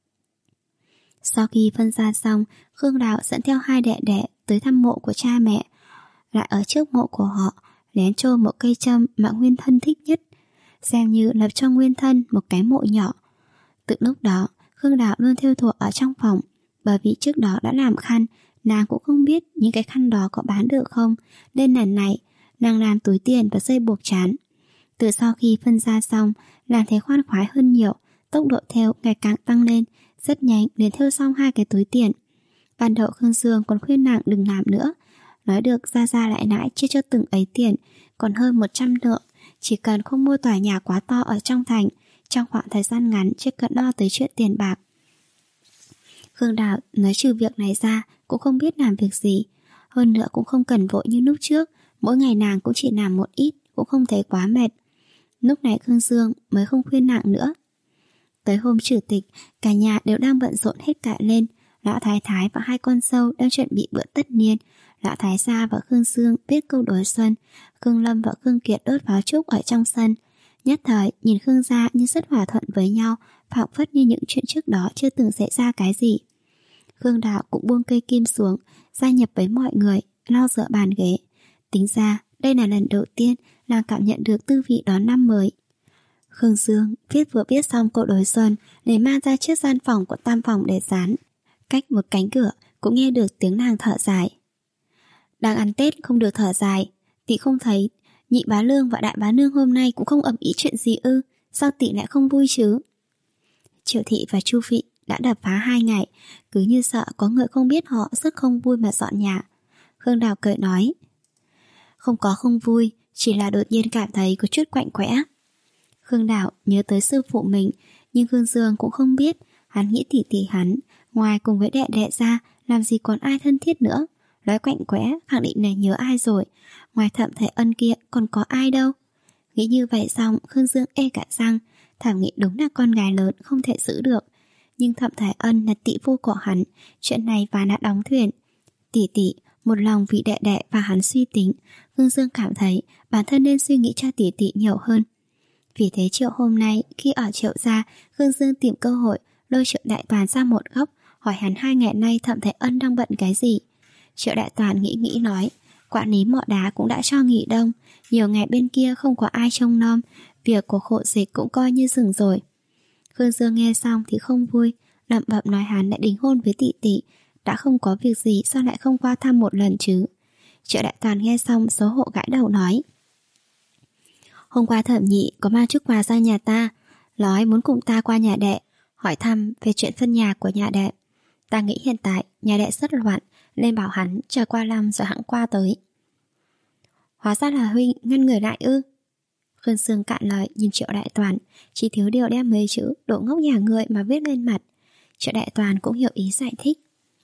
Sau khi phân gia xong, Khương Đào dẫn theo hai đệ đệ tới thăm mộ của cha mẹ. Lại ở trước mộ của họ lén chôn một cây châm mà Nguyên Thân thích nhất, xem như lập cho Nguyên Thân một cái mộ nhỏ. Từ lúc đó Khương Đào luôn thêu thùa ở trong phòng. Bởi vì trước đó đã làm khăn, nàng cũng không biết những cái khăn đó có bán được không, nên lần này nàng làm túi tiền và dây buộc trán. Từ sau khi phân gia xong, nàng thấy khoan khoái hơn nhiều, tốc độ thêu ngày càng tăng lên, rất nhanh đến thêu xong hai cái túi tiền. Ban đầu Khương Dương còn khuyên nàng đừng làm nữa, nói được gia gia lại nãi chia cho từng ấy tiền, còn hơn một trăm lượng, chỉ cần không mua tòa nhà quá to ở trong thành, trong khoảng thời gian ngắn chưa cần lo tới chuyện tiền bạc. Khương Đào nói trừ việc này ra cũng không biết làm việc gì. Hơn nữa cũng không cần vội như lúc trước, mỗi ngày nàng cũng chỉ làm một ít, cũng không thấy quá mệt. Lúc này Khương Dương mới không khuyên nàng nữa. Tới hôm trừ tịch, cả nhà đều đang bận rộn hết cả lên. Lão thái thái và hai con dâu đang chuẩn bị bữa tất niên. Lão thái gia và Khương Dương viết câu đối xuân. Khương Lâm và Khương Kiệt đốt pháo trúc ở trong sân. Nhất thời nhìn Khương gia như rất hòa thuận với nhau, phảng phất như những chuyện trước đó chưa từng xảy ra cái gì. Khương Đào cũng buông cây kim xuống, gia nhập với mọi người, lau dọn bàn ghế. Tính ra đây là lần đầu tiên nàng cảm nhận được tư vị đón năm mới. Khương Dương viết vừa viết xong câu đối xuân, để mang ra trước gian phòng của tam phòng để dán. Cách một cánh cửa cũng nghe được tiếng nàng thở dài. Đang ăn Tết không được thở dài, tỷ không thấy nhị bá lương và đại bá nương hôm nay cũng không ầm ĩ chuyện gì ư? Sao tỷ lại không vui chứ? Triệu thị và Chu Phị đã đập phá hai ngày, cứ như sợ có người không biết họ rất không vui mà dọn nhà. Khương Đào cười nói: không có không vui, chỉ là đột nhiên cảm thấy có chút quạnh quẽ. Khương Đào nhớ tới sư phụ mình, nhưng Khương Dương cũng không biết. Hắn nghĩ tỉ tỉ hắn, ngoài cùng với đệ đệ ra, làm gì còn ai thân thiết nữa. Nói quạnh quẽ khẳng định này nhớ ai rồi, ngoài Thẩm Thái Ân kia còn có ai đâu. Nghĩ như vậy xong, Khương Dương ê cả răng, thảm nghĩ đúng là con gái lớn không thể giữ được. Nhưng Thẩm Thái Ân là tỷ phu của hắn, chuyện này và đã đóng thuyền. Tỷ tỷ một lòng vì đệ đệ và hắn suy tính. Khương Dương cảm thấy bản thân nên suy nghĩ cho tỷ tỷ nhiều hơn. Vì thế chiều hôm nay khi ở Triệu gia, Khương Dương tìm cơ hội lôi Triệu Đại Toàn ra một góc, hỏi hắn hai ngày nay Thẩm Thái Ân đang bận cái gì. Triệu Đại Toàn nghĩ nghĩ nói: quản lý mỏ đá cũng đã cho nghỉ đông, nhiều ngày bên kia không có ai trông nom, việc của hộ dịch cũng coi như dừng rồi. Khương Dương nghe xong thì không vui, lẩm bẩm nói hắn đã đính hôn với tỷ tỷ, đã không có việc gì sao lại không qua thăm một lần chứ. Triệu Đại Toàn nghe xong xấu hổ gãi đầu nói: hôm qua Thẩm nhị có mang chút quà ra nhà ta, nói muốn cùng ta qua nhà đệ, hỏi thăm về chuyện phân nhà của nhà đệ. Ta nghĩ hiện tại nhà đệ rất loạn, nên bảo hắn chờ qua năm rồi hẵng qua tới. Hóa ra là huynh ngăn người lại ư? Khương Sương cạn lời nhìn Triệu Đại Toàn, chỉ thiếu điều đem mấy chữ "đồ ngốc nhà người" mà viết lên mặt. Triệu Đại Toàn cũng hiểu ý giải thích.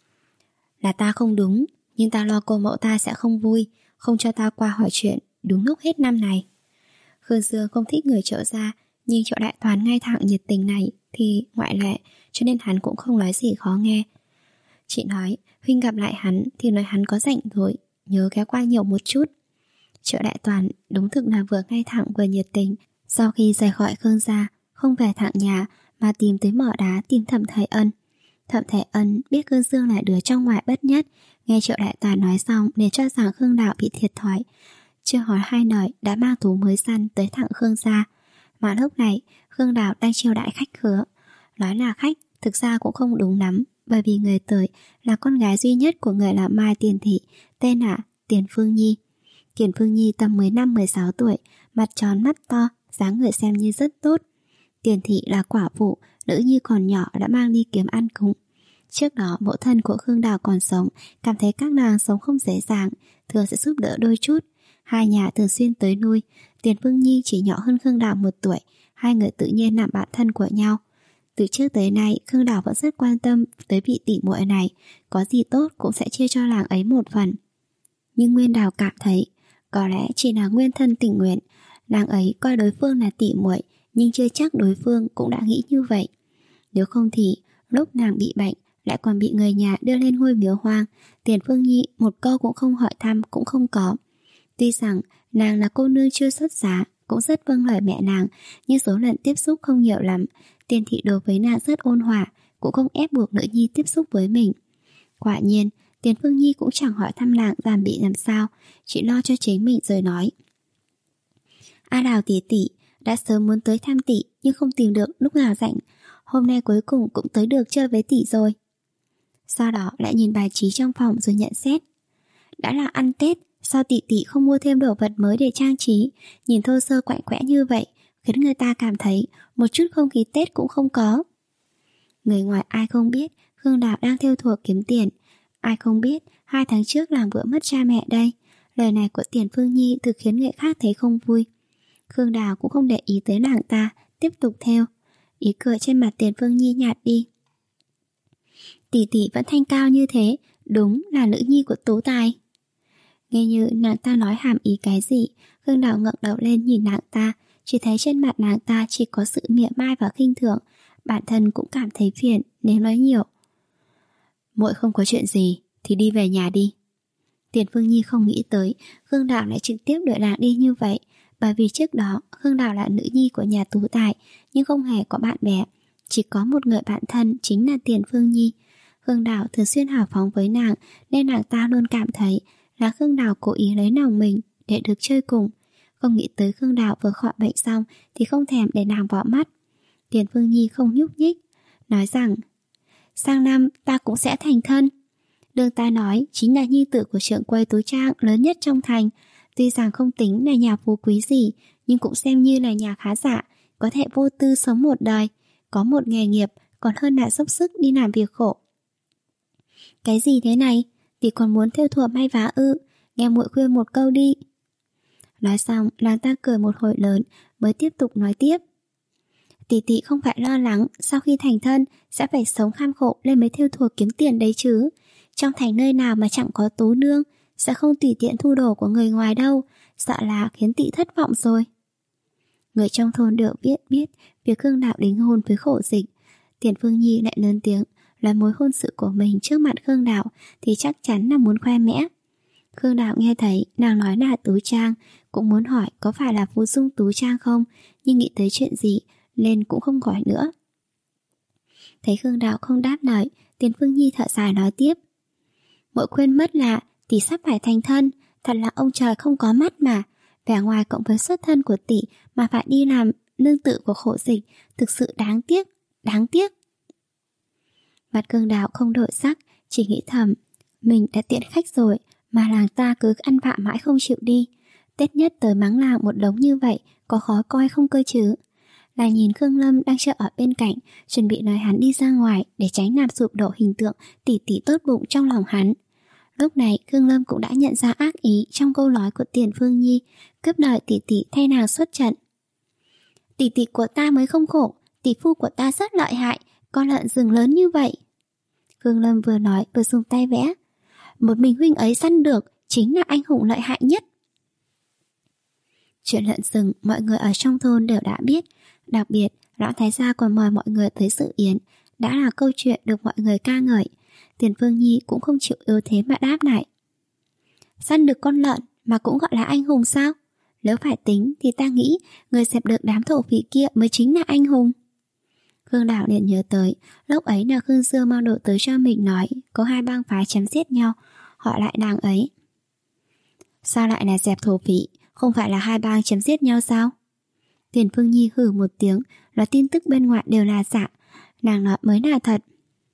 Là ta không đúng, nhưng ta lo cô mẫu ta sẽ không vui, không cho ta qua hỏi chuyện, đúng lúc hết năm này. Khương Sương không thích người Triệu gia, nhưng Triệu Đại Toàn ngay thẳng nhiệt tình này thì ngoại lệ, cho nên hắn cũng không nói gì khó nghe. Chị nói, huynh gặp lại hắn thì nói hắn có rảnh rồi, nhớ ghé qua nhiều một chút. Triệu Đại Toàn đúng thực là vừa ngay thẳng vừa nhiệt tình. Sau khi rời khỏi Khương gia, không về thẳng nhà mà tìm tới mỏ đá tìm Thẩm Thải Ân. Thẩm Thải Ân biết Khương Dương là đứa trong ngoài bất nhất, nghe Triệu Đại Toàn nói xong nên cho rằng Khương Đạo bị thiệt thòi. Chưa hỏi hai lời đã mang thú mới săn tới thẳng Khương gia. Mà lúc này Khương Đạo đang chiêu đãi khách khứa. Nói là khách thực ra cũng không đúng lắm, bởi vì người tới là con gái duy nhất của người là Mai Tiền Thị, tên là Tiền Phương Nhi. Tiền Phương Nhi tầm mười lăm mười sáu tuổi, mặt tròn mắt to, dáng người xem như rất tốt. Tiền Thị là quả phụ, nữ nhi còn nhỏ đã mang đi kiếm ăn cúng. Trước đó mẫu thân của Khương Đào còn sống, cảm thấy các nàng sống không dễ dàng, thường sẽ giúp đỡ đôi chút. Hai nhà thường xuyên tới nuôi. Tiền Phương Nhi chỉ nhỏ hơn Khương Đào một tuổi, hai người tự nhiên làm bạn thân của nhau. Từ trước tới nay, Khương Đào vẫn rất quan tâm tới vị tỷ muội này, có gì tốt cũng sẽ chia cho làng ấy một phần. Nhưng Nguyên Đào cảm thấy, có lẽ chỉ là nguyên thân tình nguyện, nàng ấy coi đối phương là tỷ muội, nhưng chưa chắc đối phương cũng đã nghĩ như vậy. Nếu không thì, lúc nàng bị bệnh, lại còn bị người nhà đưa lên ngôi miếu hoang, Tiền Phương Nhi một câu cũng không hỏi thăm cũng không có. Tuy rằng nàng là cô nương chưa xuất giá, cũng rất vâng lời mẹ nàng, nhưng số lần tiếp xúc không nhiều lắm. Tiền Thị đối với nàng rất ôn hòa, cũng không ép buộc nữ nhi tiếp xúc với mình. Quả nhiên, Tiền Phương Nhi cũng chẳng hỏi thăm nàng giảm bị làm sao, chỉ lo cho chính mình rồi nói. A Đào tỷ tỷ, đã sớm muốn tới thăm tỷ nhưng không tìm được lúc nào rảnh. Hôm nay cuối cùng cũng tới được chơi với tỷ rồi. Sau đó lại nhìn bài trí trong phòng rồi nhận xét. Đã là ăn Tết, sao tỷ tỷ không mua thêm đồ vật mới để trang trí? Nhìn thô sơ quạnh quẽ như vậy, khiến người ta cảm thấy một chút không khí Tết cũng không có. Người ngoài ai không biết Khương Đào đang theo thùa kiếm tiền. Ai không biết hai tháng trước làm bữa mất cha mẹ đây. Lời này của Tiền Phương Nhi thực khiến người khác thấy không vui. Khương Đào cũng không để ý tới nàng ta, tiếp tục theo. Ý cười trên mặt Tiền Phương Nhi nhạt đi. Tỷ tỷ vẫn thanh cao như thế, đúng là nữ nhi của Tú Tài. Nghe như nàng ta nói hàm ý cái gì, Khương Đào ngẩng đầu lên nhìn nàng ta, chỉ thấy trên mặt nàng ta chỉ có sự mỉa mai và khinh thường. Bản thân cũng cảm thấy phiền nên nói nhiều. Muội không có chuyện gì thì đi về nhà đi. Tiền Phương Nhi không nghĩ tới Khương Đào lại trực tiếp đuổi nàng đi như vậy, bởi vì trước đó Khương Đào là nữ nhi của nhà Tú Tài nhưng không hề có bạn bè, chỉ có một người bạn thân chính là Tiền Phương Nhi. Khương Đào thường xuyên hào phóng với nàng nên nàng ta luôn cảm thấy là Khương Đào cố ý lấy lòng mình để được chơi cùng. Không nghĩ tới Khương Đào vừa khỏi bệnh xong thì không thèm để nàng vào mắt. Tiền Phương Nhi không nhúc nhích, nói rằng sang năm ta cũng sẽ thành thân. Đường ta nói chính là nhi tử của trưởng quầy Tú Trang lớn nhất trong thành. Tuy rằng không tính là nhà phú quý gì, nhưng cũng xem như là nhà khá giả, có thể vô tư sống một đời, có một nghề nghiệp còn hơn là dốc sức đi làm việc khổ. Cái gì thế này? Tỷ còn muốn thêu thùa may vá ư? Nghe muội khuyên một câu đi. Nói xong, nàng ta cười một hồi lớn mới tiếp tục nói tiếp. Tỷ tỷ không phải lo lắng sau khi thành thân sẽ phải sống kham khổ lên mới thêu thùa kiếm tiền đấy chứ. Trong thành nơi nào mà chẳng có tú nương, sẽ không tùy tiện thu đồ của người ngoài đâu, sợ là khiến tỷ thất vọng rồi. Người trong thôn đều biết biết việc Khương Đạo đính hôn với Khổ Dịch. Tiền Phương Nhi lại lớn tiếng là mối hôn sự của mình trước mặt Khương Đạo thì chắc chắn là muốn khoe mẽ. Khương Đạo nghe thấy nàng nói là Tú Trang, cũng muốn hỏi có phải là Phú Dung Tú Trang không, nhưng nghĩ tới chuyện gì nên cũng không hỏi nữa. Thấy Khương Đạo không đáp lời, Tiền Phương Nhi thở dài nói tiếp. Muội quên mất là tỷ sắp phải thành thân, thật là ông trời không có mắt mà. Vẻ ngoài cộng với xuất thân của tỷ mà phải đi làm nương tự của Khổ Dịch, thực sự đáng tiếc, đáng tiếc. Mặt Khương Đạo không đổi sắc, chỉ nghĩ thầm, mình đã tiện khách rồi mà làng ta cứ ăn vạ mãi không chịu đi. Tết nhất tới mắng làng một đống như vậy, có khó coi không cơ chứ? là nhìn Khương Lâm đang chờ ở bên cạnh, chuẩn bị nói hắn đi ra ngoài để tránh làm sụp đổ hình tượng tỷ tỷ tốt bụng trong lòng hắn. Lúc này Khương Lâm cũng đã nhận ra ác ý trong câu nói của Tiền Phương Nhi, cướp lời tỷ tỷ thay nàng xuất trận. Tỷ tỷ của ta mới không khổ, tỷ phu của ta rất lợi hại, con lợn rừng lớn như vậy. Khương Lâm vừa nói vừa dùng tay vẽ. Một mình huynh ấy săn được, chính là anh hùng lợi hại nhất. Chuyện lợn rừng mọi người ở trong thôn đều đã biết, đặc biệt lão thái gia còn mời mọi người tới dự yến, đã là câu chuyện được mọi người ca ngợi. Tiền Phương Nhi cũng không chịu yếu thế mà đáp lại. Săn được con lợn mà cũng gọi là anh hùng sao? Nếu phải tính thì ta nghĩ người dẹp được đám thổ phỉ kia mới chính là anh hùng. Khương Đào liền nhớ tới lúc ấy là Khương Dương mang đồ tới cho mình nói có hai bang phái chém giết nhau, họ lại nàng ấy. Sao lại là dẹp thổ phỉ, không phải là hai bang chém giết nhau sao? Tiền Phương Nhi hử một tiếng, nói tin tức bên ngoài đều là giả, nàng nói mới là thật.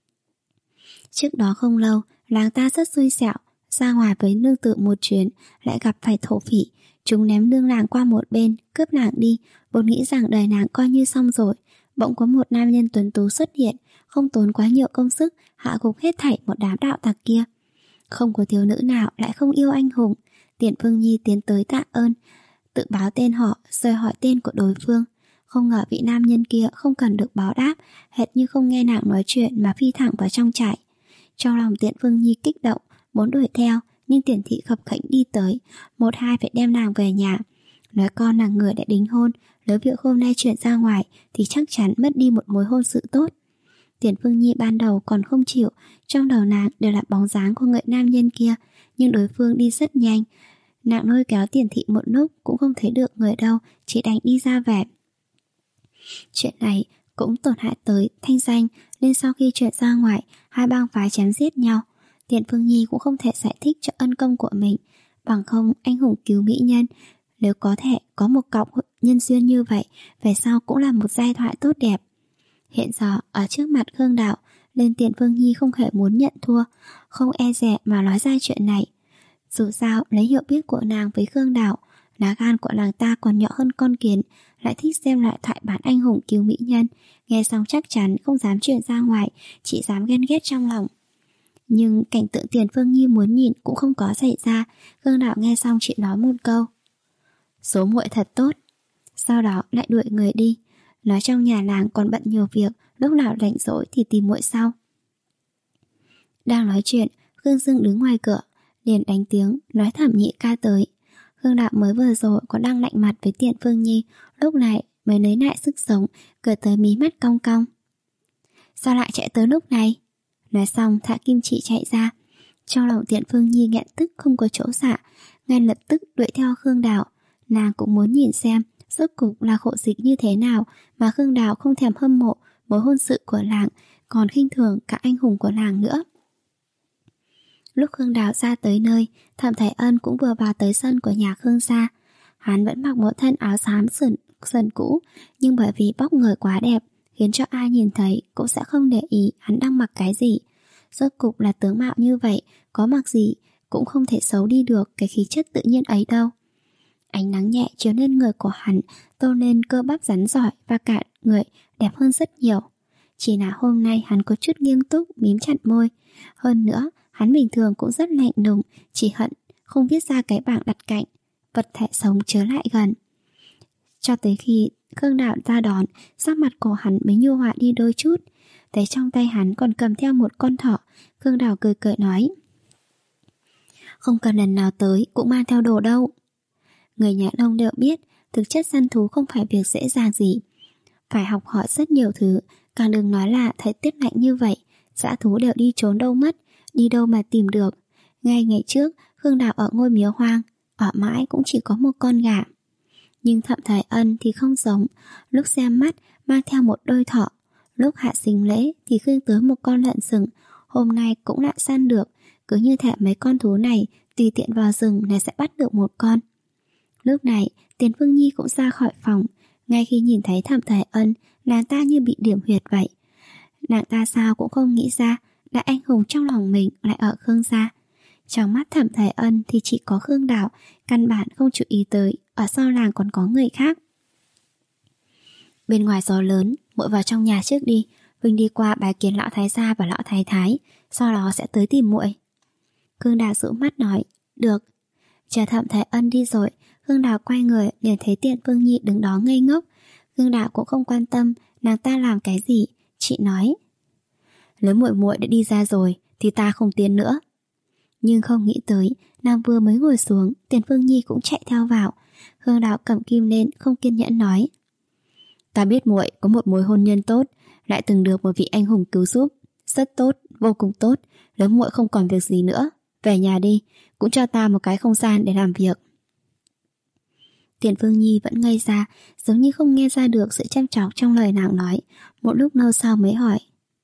Trước đó không lâu, làng ta rất xui xẻo, ra ngoài với nương tự một chuyến, lại gặp phải thổ phỉ. Chúng ném nương làng qua một bên, cướp nàng đi, vốn nghĩ rằng đời nàng coi như xong rồi. Bỗng có một nam nhân tuấn tú xuất hiện, không tốn quá nhiều công sức, hạ gục hết thảy một đám đạo tặc kia. Không có thiếu nữ nào lại không yêu anh hùng. Tiền Phương Nhi tiến tới tạ ơn, tự báo tên họ, rồi hỏi tên của đối phương. Không ngờ vị nam nhân kia không cần được báo đáp, hệt như không nghe nàng nói chuyện mà phi thẳng vào trong trại. Trong lòng Tiền Phương Nhi kích động, muốn đuổi theo, nhưng Tiền thị khập khểnh đi tới, một hai phải đem nàng về nhà. Nói con nàng người đã đính hôn, nếu việc hôm nay chuyển ra ngoài thì chắc chắn mất đi một mối hôn sự tốt. Tiền Phương Nhi ban đầu còn không chịu, trong đầu nàng đều là bóng dáng của người nam nhân kia, nhưng đối phương đi rất nhanh. Nàng lôi kéo Tiền thị một lúc cũng không thấy được người đâu, chỉ đành đi ra về. Chuyện này cũng tổn hại tới thanh danh, nên sau khi chuyện ra ngoài, hai bang phái chém giết nhau. Tiền Phương Nhi cũng không thể giải thích cho ân công của mình, bằng không anh hùng cứu mỹ nhân, nếu có thể có một cọc nhân duyên như vậy, về sau cũng là một giai thoại tốt đẹp. Hiện giờ ở trước mặt Khương Đạo, nên Tiền Phương Nhi không hề muốn nhận thua, không e dè mà nói ra chuyện này. Dù sao lấy hiểu biết của nàng với Khương Đạo, lá gan của nàng ta còn nhỏ hơn con kiến, lại thích xem lại thoại bản anh hùng cứu mỹ nhân, nghe xong chắc chắn không dám chuyển ra ngoài, chỉ dám ghen ghét trong lòng. Nhưng cảnh tượng Tiền Phương Nhi muốn nhìn cũng không có xảy ra. Khương Đạo nghe xong chỉ nói một câu: số muội thật tốt. Sau đó lại đuổi người đi, nói trong nhà nàng còn bận nhiều việc, lúc nào rảnh rỗi thì tìm muội sau. Đang nói chuyện, Khương Dương đứng ngoài cửa, liền đánh tiếng nói Thẩm Nhị ca tới. Khương Đạo mới vừa rồi có đang lạnh mặt với Tiền Phương Nhi, lúc này mới lấy lại sức sống, cười tới mí mắt cong cong. Sao lại chạy tới lúc này? Nói xong Thả Kim Chỉ chạy ra. Trong lòng Tiền Phương Nhi nghẹn tức không có chỗ xả, ngay lập tức đuổi theo Khương Đạo. Nàng cũng muốn nhìn xem rốt cục là khổ dịch như thế nào mà Khương Đạo không thèm hâm mộ mối hôn sự của làng, còn khinh thường cả anh hùng của làng nữa. Lúc Khương Đạo ra tới nơi, Thẩm Thái Ân cũng vừa vào tới sân của nhà Khương gia. Hắn vẫn mặc một thân áo xám sườn, sườn cũ, nhưng bởi vì bóc người quá đẹp, khiến cho ai nhìn thấy cũng sẽ không để ý hắn đang mặc cái gì. Rốt cục là tướng mạo như vậy, có mặc gì cũng không thể xấu đi được cái khí chất tự nhiên ấy đâu. Ánh nắng nhẹ chiếu lên người của hắn, tôn lên cơ bắp rắn giỏi và cả người đẹp hơn rất nhiều. Chỉ là hôm nay hắn có chút nghiêm túc, mím chặt môi. Hơn nữa, hắn bình thường cũng rất lạnh lùng, chỉ hận không viết ra cái bảng đặt cạnh vật thể sống chớ lại gần. Cho tới khi Khương Đạo ra đón, sắc mặt của hắn mới nhu hòa đi đôi chút. Thấy trong tay hắn còn cầm theo một con thỏ, Khương Đạo cười cười nói: không cần lần nào tới cũng mang theo đồ đâu. Người nhà nông đều biết, thực chất săn thú không phải việc dễ dàng gì, phải học hỏi rất nhiều thứ. Càng đừng nói là thời tiết lạnh như vậy, dã thú đều đi trốn đâu mất, đi đâu mà tìm được. Ngay ngày trước, Khương Đạo ở ngôi miếu hoang, ở mãi cũng chỉ có một con gà. Nhưng Thẩm Thái Ân thì không giống, lúc xem mắt mang theo một đôi thỏ, lúc hạ sinh lễ thì khương tới một con lợn rừng, hôm nay cũng lại săn được. Cứ như thể mấy con thú này tùy tiện vào rừng là sẽ bắt được một con. Lúc này Tiền Phương Nhi cũng ra khỏi phòng. Ngay khi nhìn thấy Thẩm Thái Ân, nàng ta như bị điểm huyệt vậy. Nàng ta sao cũng không nghĩ ra đại anh hùng trong lòng mình lại ở Khương gia. Trong mắt Thẩm Thái Ân thì chỉ có Khương Đạo, căn bản không chú ý tới ở sau làng còn có người khác. bên ngoài gió lớn, muội vào trong nhà trước đi. Vinh đi qua bái kiến lão thái gia và lão thái thái, sau đó sẽ tới tìm muội. Khương Đào dụ mắt nói, được. Chờ Thẩm Thái Ân đi rồi, Khương Đào quay người liền thấy Tiền Phương Nhi đứng đó ngây ngốc. Khương Đào cũng không quan tâm nàng ta làm cái gì, chị nói, nếu muội muội đã đi ra rồi thì ta không tiến nữa. Nhưng không nghĩ tới, nàng vừa mới ngồi xuống, Tiền Phương Nhi cũng chạy theo vào. Khương Đào cầm kim lên, không kiên nhẫn nói, ta biết muội có một mối hôn nhân tốt, lại từng được một vị anh hùng cứu giúp, rất tốt, vô cùng tốt. Nếu muội không còn việc gì nữa, về nhà đi, cũng cho ta một cái không gian để làm việc. Tiền Phương Nhi vẫn ngây ra, giống như không nghe ra được sự chăm chọc trong lời nàng nói. Một lúc lâu sau mới hỏi,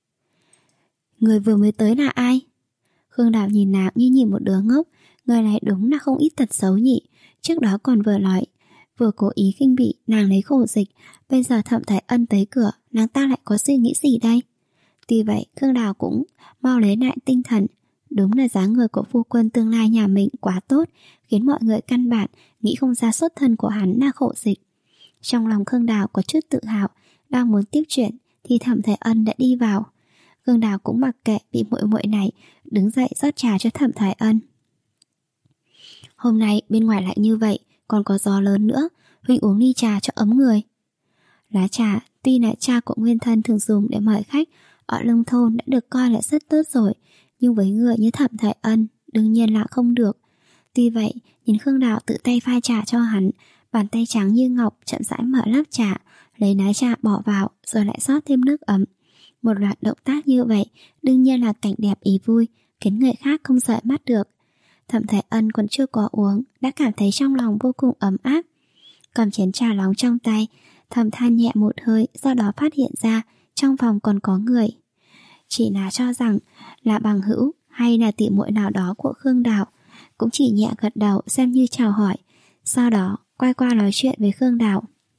người vừa mới tới là ai? Khương Đào nhìn nàng như nhìn một đứa ngốc. Người này đúng là không ít tật xấu nhỉ. Trước đó còn vừa nói, vừa cố ý khinh bỉ nàng lấy khổ dịch, bây giờ Thẩm Thái Ân tới cửa, nàng ta lại có suy nghĩ gì đây? Tuy vậy Khương Đào cũng mau lấy lại tinh thần. Đúng là dáng người của phu quân tương lai nhà mình quá tốt, khiến mọi người căn bản nghĩ không ra xuất thân của hắn là khổ dịch. Trong lòng Khương Đào có chút tự hào, đang muốn tiếp chuyện thì Thẩm Thái Ân đã đi vào. Khương Đào cũng mặc kệ bị muội muội này, đứng dậy rót trà cho Thẩm Thái Ân. Hôm nay bên ngoài lạnh như vậy, còn có gió lớn nữa, huynh uống ly trà cho ấm người. Lá trà tuy là trà của nguyên thân thường dùng để mời khách ở nông thôn đã được coi là rất tốt rồi, nhưng với người như Thẩm Thái Ân đương nhiên là không được. Tuy vậy, nhìn Khương Đào tự tay pha trà cho hắn, bàn tay trắng như ngọc chậm rãi mở lắp trà, lấy lá trà bỏ vào rồi lại rót thêm nước ấm. Một loạt động tác như vậy đương nhiên là cảnh đẹp ý vui, khiến người khác không rời mắt được. Thẩm Thái Ân còn chưa có uống đã cảm thấy trong lòng vô cùng ấm áp. Cầm chén trà nóng trong tay, thầm than nhẹ một hơi, sau đó phát hiện ra trong phòng còn có người. Chỉ là cho rằng là bằng hữu hay là tỉ muội nào đó của Khương Đào, cũng chỉ nhẹ gật đầu xem như chào hỏi, sau đó quay qua nói chuyện với Khương Đào.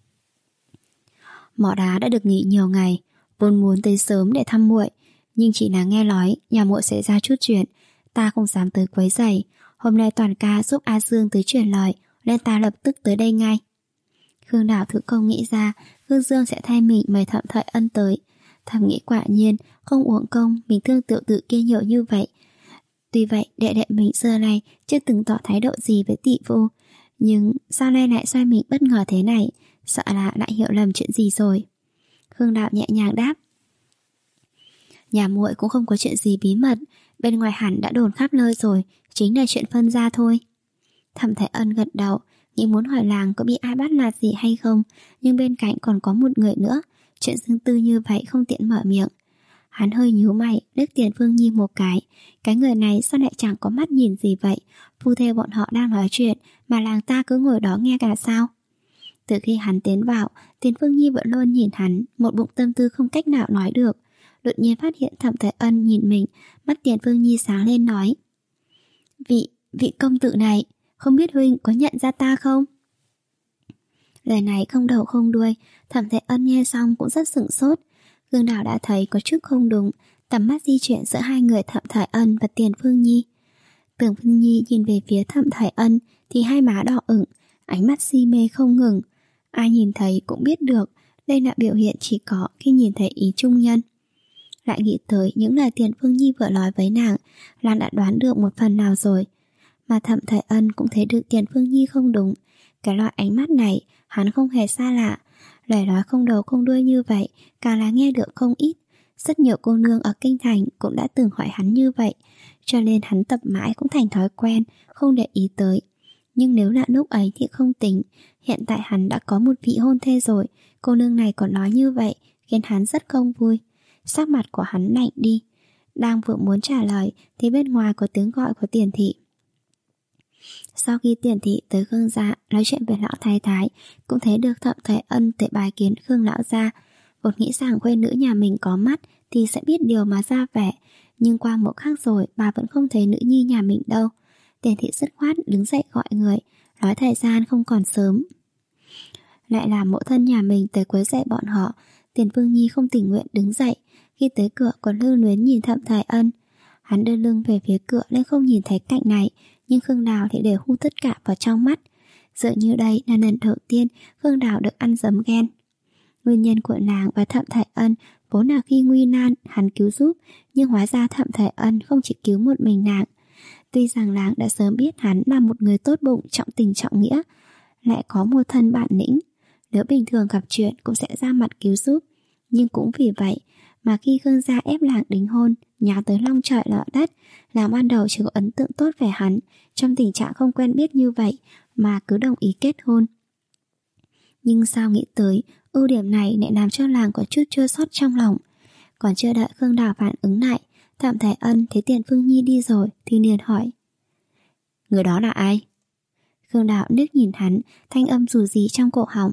Mỏ đá đã được nghỉ nhiều ngày, vốn muốn tới sớm để thăm muội, nhưng chỉ là nghe nói nhà muội xảy ra chút chuyện, ta không dám tới quấy rầy. Hôm nay Toàn ca giúp A Dương tới truyền lời, nên ta lập tức tới đây ngay. Khương Đào thử không nghĩ ra Khương Dương sẽ thay mình mời Thẩm Thái Ân tới. Thầm nghĩ quả nhiên không uổng công mình thương tiểu tử kia nhiều như vậy. Tuy vậy đệ đệ mình xưa nay chưa từng tỏ thái độ gì với tỷ phu, nhưng sao nay lại xoay mình bất ngờ thế này, sợ là lại hiểu lầm chuyện gì rồi. Khương Đào nhẹ nhàng đáp, nhà muội cũng không có chuyện gì bí mật, bên ngoài hẳn đã đồn khắp nơi rồi, chính là chuyện phân gia thôi. Thẩm Thái Ân gật đầu, nghĩ muốn hỏi làng có bị ai bắt nạt gì hay không, nhưng bên cạnh còn có một người nữa, chuyện riêng tư như vậy không tiện mở miệng. Hắn hơi nhíu mày, liếc Tiền Phương Nhi một cái, cái người này sao lại chẳng có mắt nhìn gì vậy, phu thê bọn họ đang nói chuyện mà làng ta cứ ngồi đó nghe cả sao. Từ khi hắn tiến vào, Tiền Phương Nhi vẫn luôn nhìn hắn, một bụng tâm tư không cách nào nói được. Đột nhiên phát hiện Thẩm Thái Ân nhìn mình, mắt Tiền Phương Nhi sáng lên nói, Vị, vị công tử này, không biết huynh có nhận ra ta không? Lời này không đầu không đuôi, Thẩm Thái Ân nghe xong cũng rất sửng sốt. Khương Đào đã thấy có chút không đúng, tầm mắt di chuyển giữa hai người Thẩm Thái Ân và Tiền Phương Nhi. Tưởng Phương Nhi nhìn về phía Thẩm Thái Ân thì hai má đỏ ửng, ánh mắt si mê không ngừng. Ai nhìn thấy cũng biết được đây là biểu hiện chỉ có khi nhìn thấy ý trung nhân. Lại nghĩ tới những lời Tiền Phương Nhi vừa nói với nàng, Lan đã đoán được một phần nào rồi. Mà Thẩm Thái Ân cũng thấy được Tiền Phương Nhi không đúng. Cái loại ánh mắt này hắn không hề xa lạ. Lời nói không đầu không đuôi như vậy càng là nghe được không ít. Rất nhiều cô nương ở kinh thành cũng đã từng hỏi hắn như vậy, cho nên hắn tập mãi cũng thành thói quen, không để ý tới. Nhưng nếu là lúc ấy thì không tính. Hiện tại hắn đã có một vị hôn thê rồi, cô nương này còn nói như vậy khiến hắn rất không vui. Sắc mặt của hắn lạnh đi. Đang vừa muốn trả lời thì bên ngoài có tiếng gọi của Tiền thị. Sau khi Tiền thị tới Khương gia nói chuyện với lão thái thái, cũng thấy được Thẩm Thái Ân tới bài kiến Khương lão gia. Vốn nghĩ rằng quê nữ nhà mình có mắt thì sẽ biết điều mà ra vẻ, nhưng qua một khắc rồi bà vẫn không thấy nữ nhi nhà mình đâu. Tiền thị dứt khoát đứng dậy gọi người, nói thời gian không còn sớm. Lại là mẫu thân nhà mình tới quấy rầy bọn họ. Tiền Phương Nhi không tình nguyện đứng dậy. Khi tới cửa còn lưu luyến nhìn Thẩm Thái Ân. Hắn đưa lưng về phía cửa nên không nhìn thấy cảnh này, nhưng Khương Đào thì đều hút tất cả vào trong mắt. Dựa như đây là lần đầu tiên Khương Đào được ăn dấm ghen. Nguyên nhân của nàng và Thẩm Thải Ân vốn là khi nguy nan hắn cứu giúp, nhưng hóa ra Thẩm Thải Ân không chỉ cứu một mình nàng. Tuy rằng nàng đã sớm biết hắn là một người tốt bụng, trọng tình trọng nghĩa, lại có một thân bản lĩnh, nếu bình thường gặp chuyện cũng sẽ ra mặt cứu giúp. Nhưng cũng vì vậy mà khi Khương gia ép nàng đính hôn, nháo tới long trời lở đất, nàng ban đầu chỉ có ấn tượng tốt về hắn, trong tình trạng không quen biết như vậy mà cứ đồng ý kết hôn. Nhưng sao nghĩ tới, ưu điểm này lại làm cho nàng có chút chua xót trong lòng. Còn chưa đợi Khương Đào phản ứng lại, Thẩm Thải Ân thấy Tiền Phương Nhi đi rồi thì liền hỏi: người đó là ai? Khương Đào liếc nhìn hắn, thanh âm dù gì trong cổ họng: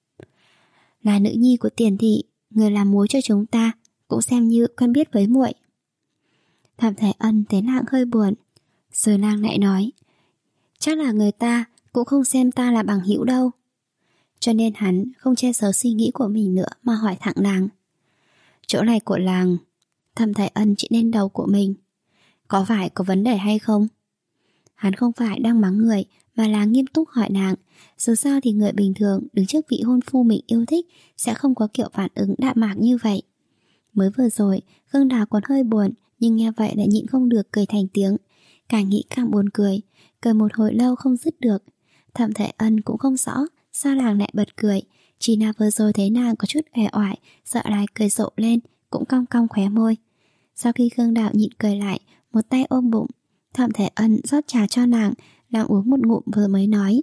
là nữ nhi của Tiền thị, người làm mối cho chúng ta, cũng xem như quen biết với muội. Thẩm Thải Ân thấy nàng hơi buồn, rồi nàng lại nói: chắc là người ta cũng không xem ta là bằng hữu đâu. Cho nên hắn không che giấu suy nghĩ của mình nữa mà hỏi thẳng nàng: chỗ này của làng. Thẩm Thải Ân chỉ lên đầu của mình: có phải có vấn đề hay không? Hắn không phải đang mắng người, mà là nghiêm túc hỏi nàng. Dù sao thì người bình thường đứng trước vị hôn phu mình yêu thích sẽ không có kiểu phản ứng đạm mạc như vậy. Mới vừa rồi Khương Đào còn hơi buồn, nhưng nghe vậy lại nhịn không được cười thành tiếng. Càng nghĩ càng buồn cười, cười một hồi lâu không dứt được. Thẩm Thải Ân cũng không rõ sao nàng lại bật cười, chỉ là vừa rồi thấy nàng có chút uể oải, sợ lại cười rộ lên, cũng cong cong khóe môi. Sau khi Khương Đào nhịn cười lại, một tay ôm bụng, Thẩm Thải Ân rót trà cho nàng, nàng uống một ngụm vừa mới nói: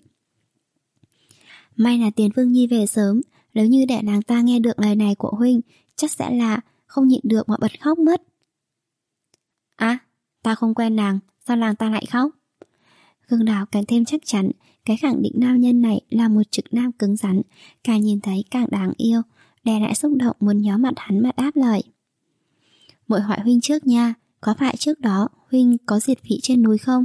may là Tiền Phương Nhi về sớm, nếu như để nàng ta nghe được lời này của huynh, chắc sẽ là không nhịn được mà bật khóc mất. À, ta không quen nàng, sao nàng ta lại khóc? Khương Đào càng thêm chắc chắn cái khẳng định nam nhân này là một trực nam cứng rắn, càng nhìn thấy càng đáng yêu, đè lại xúc động muốn nhó mặt hắn mà đáp lời: muội hỏi huynh trước nha, có phải trước đó huynh có diệt phỉ trên núi không?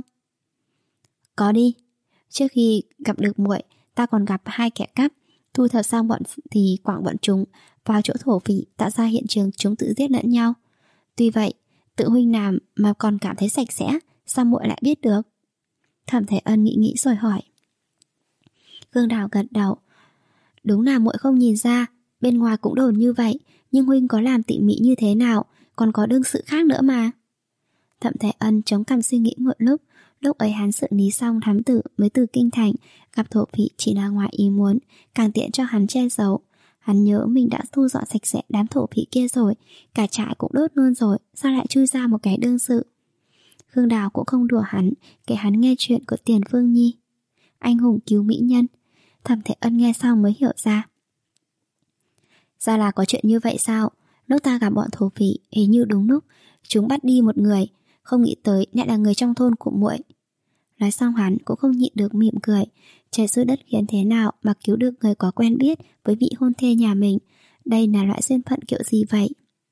Có đi. Trước khi gặp được muội, ta còn gặp hai kẻ cắp, thu thập xong bọn thì quảng bọn chúng vào chỗ thổ phỉ, tạo ra hiện trường chúng tự giết lẫn nhau. Tuy vậy, tự huynh làm mà còn cảm thấy sạch sẽ, sao muội lại biết được? Thẩm Thải Ân nghĩ nghĩ rồi hỏi. Khương Đào gật đầu. Đúng là muội không nhìn ra, bên ngoài cũng đồn như vậy, nhưng huynh có làm tỉ mỉ như thế nào, còn có đương sự khác nữa mà. Thẩm Thải Ân chống cằm suy nghĩ một lúc. Lúc ấy hắn xử lý xong thám tử mới từ kinh thành, gặp thổ phỉ chỉ là ngoài ý muốn, càng tiện cho hắn che giấu. Hắn nhớ mình đã thu dọn sạch sẽ đám thổ phỉ kia rồi, cả trại cũng đốt luôn rồi, sao lại chui ra một cái đương sự? Khương Đào cũng không đùa hắn, kể hắn nghe chuyện của Tiền Phương Nhi, anh hùng cứu mỹ nhân. Thẩm Thải Ân nghe xong mới hiểu ra. Ra là có chuyện như vậy sao? Lúc ta gặp bọn thổ phỉ, hình như đúng lúc chúng bắt đi một người, không nghĩ tới lại là người trong thôn của muội. Nói xong hắn cũng không nhịn được mỉm cười. Trời xui đất khiến thế nào mà cứu được người có quen biết với vị hôn thê nhà mình. Đây là loại duyên phận kiểu gì vậy?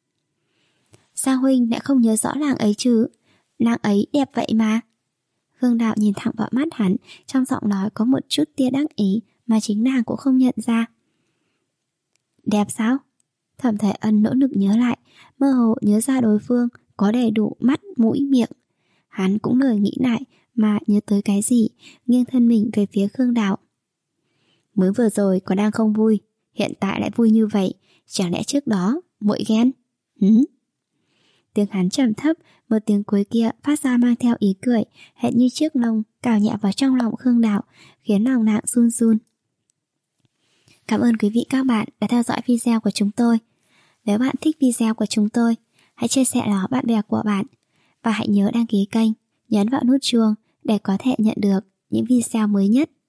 Sao huynh lại không nhớ rõ làng ấy chứ? Làng ấy đẹp vậy mà. Khương Đạo nhìn thẳng vào mắt hắn, trong giọng nói có một chút tia đắc ý mà chính nàng cũng không nhận ra. Đẹp sao? Thẩm Thải Ân nỗ lực nhớ lại, mơ hồ nhớ ra đối phương có đầy đủ mắt, mũi, miệng. Hắn cũng lười nghĩ lại mà nhớ tới cái gì, nghiêng thân mình về phía Khương Đạo. Mới vừa rồi còn đang không vui, hiện tại lại vui như vậy, chẳng lẽ trước đó muội ghen? Hứ? Tiếng hắn trầm thấp, một tiếng cuối kia phát ra mang theo ý cười, hệt như chiếc lông cào nhẹ vào trong lòng Khương Đạo, khiến lòng nàng run run. Cảm ơn quý vị các bạn đã theo dõi video của chúng tôi. Nếu bạn thích video của chúng tôi, hãy chia sẻ nó bạn bè của bạn và hãy nhớ đăng ký kênh, nhấn vào nút chuông để có thể nhận được những video mới nhất.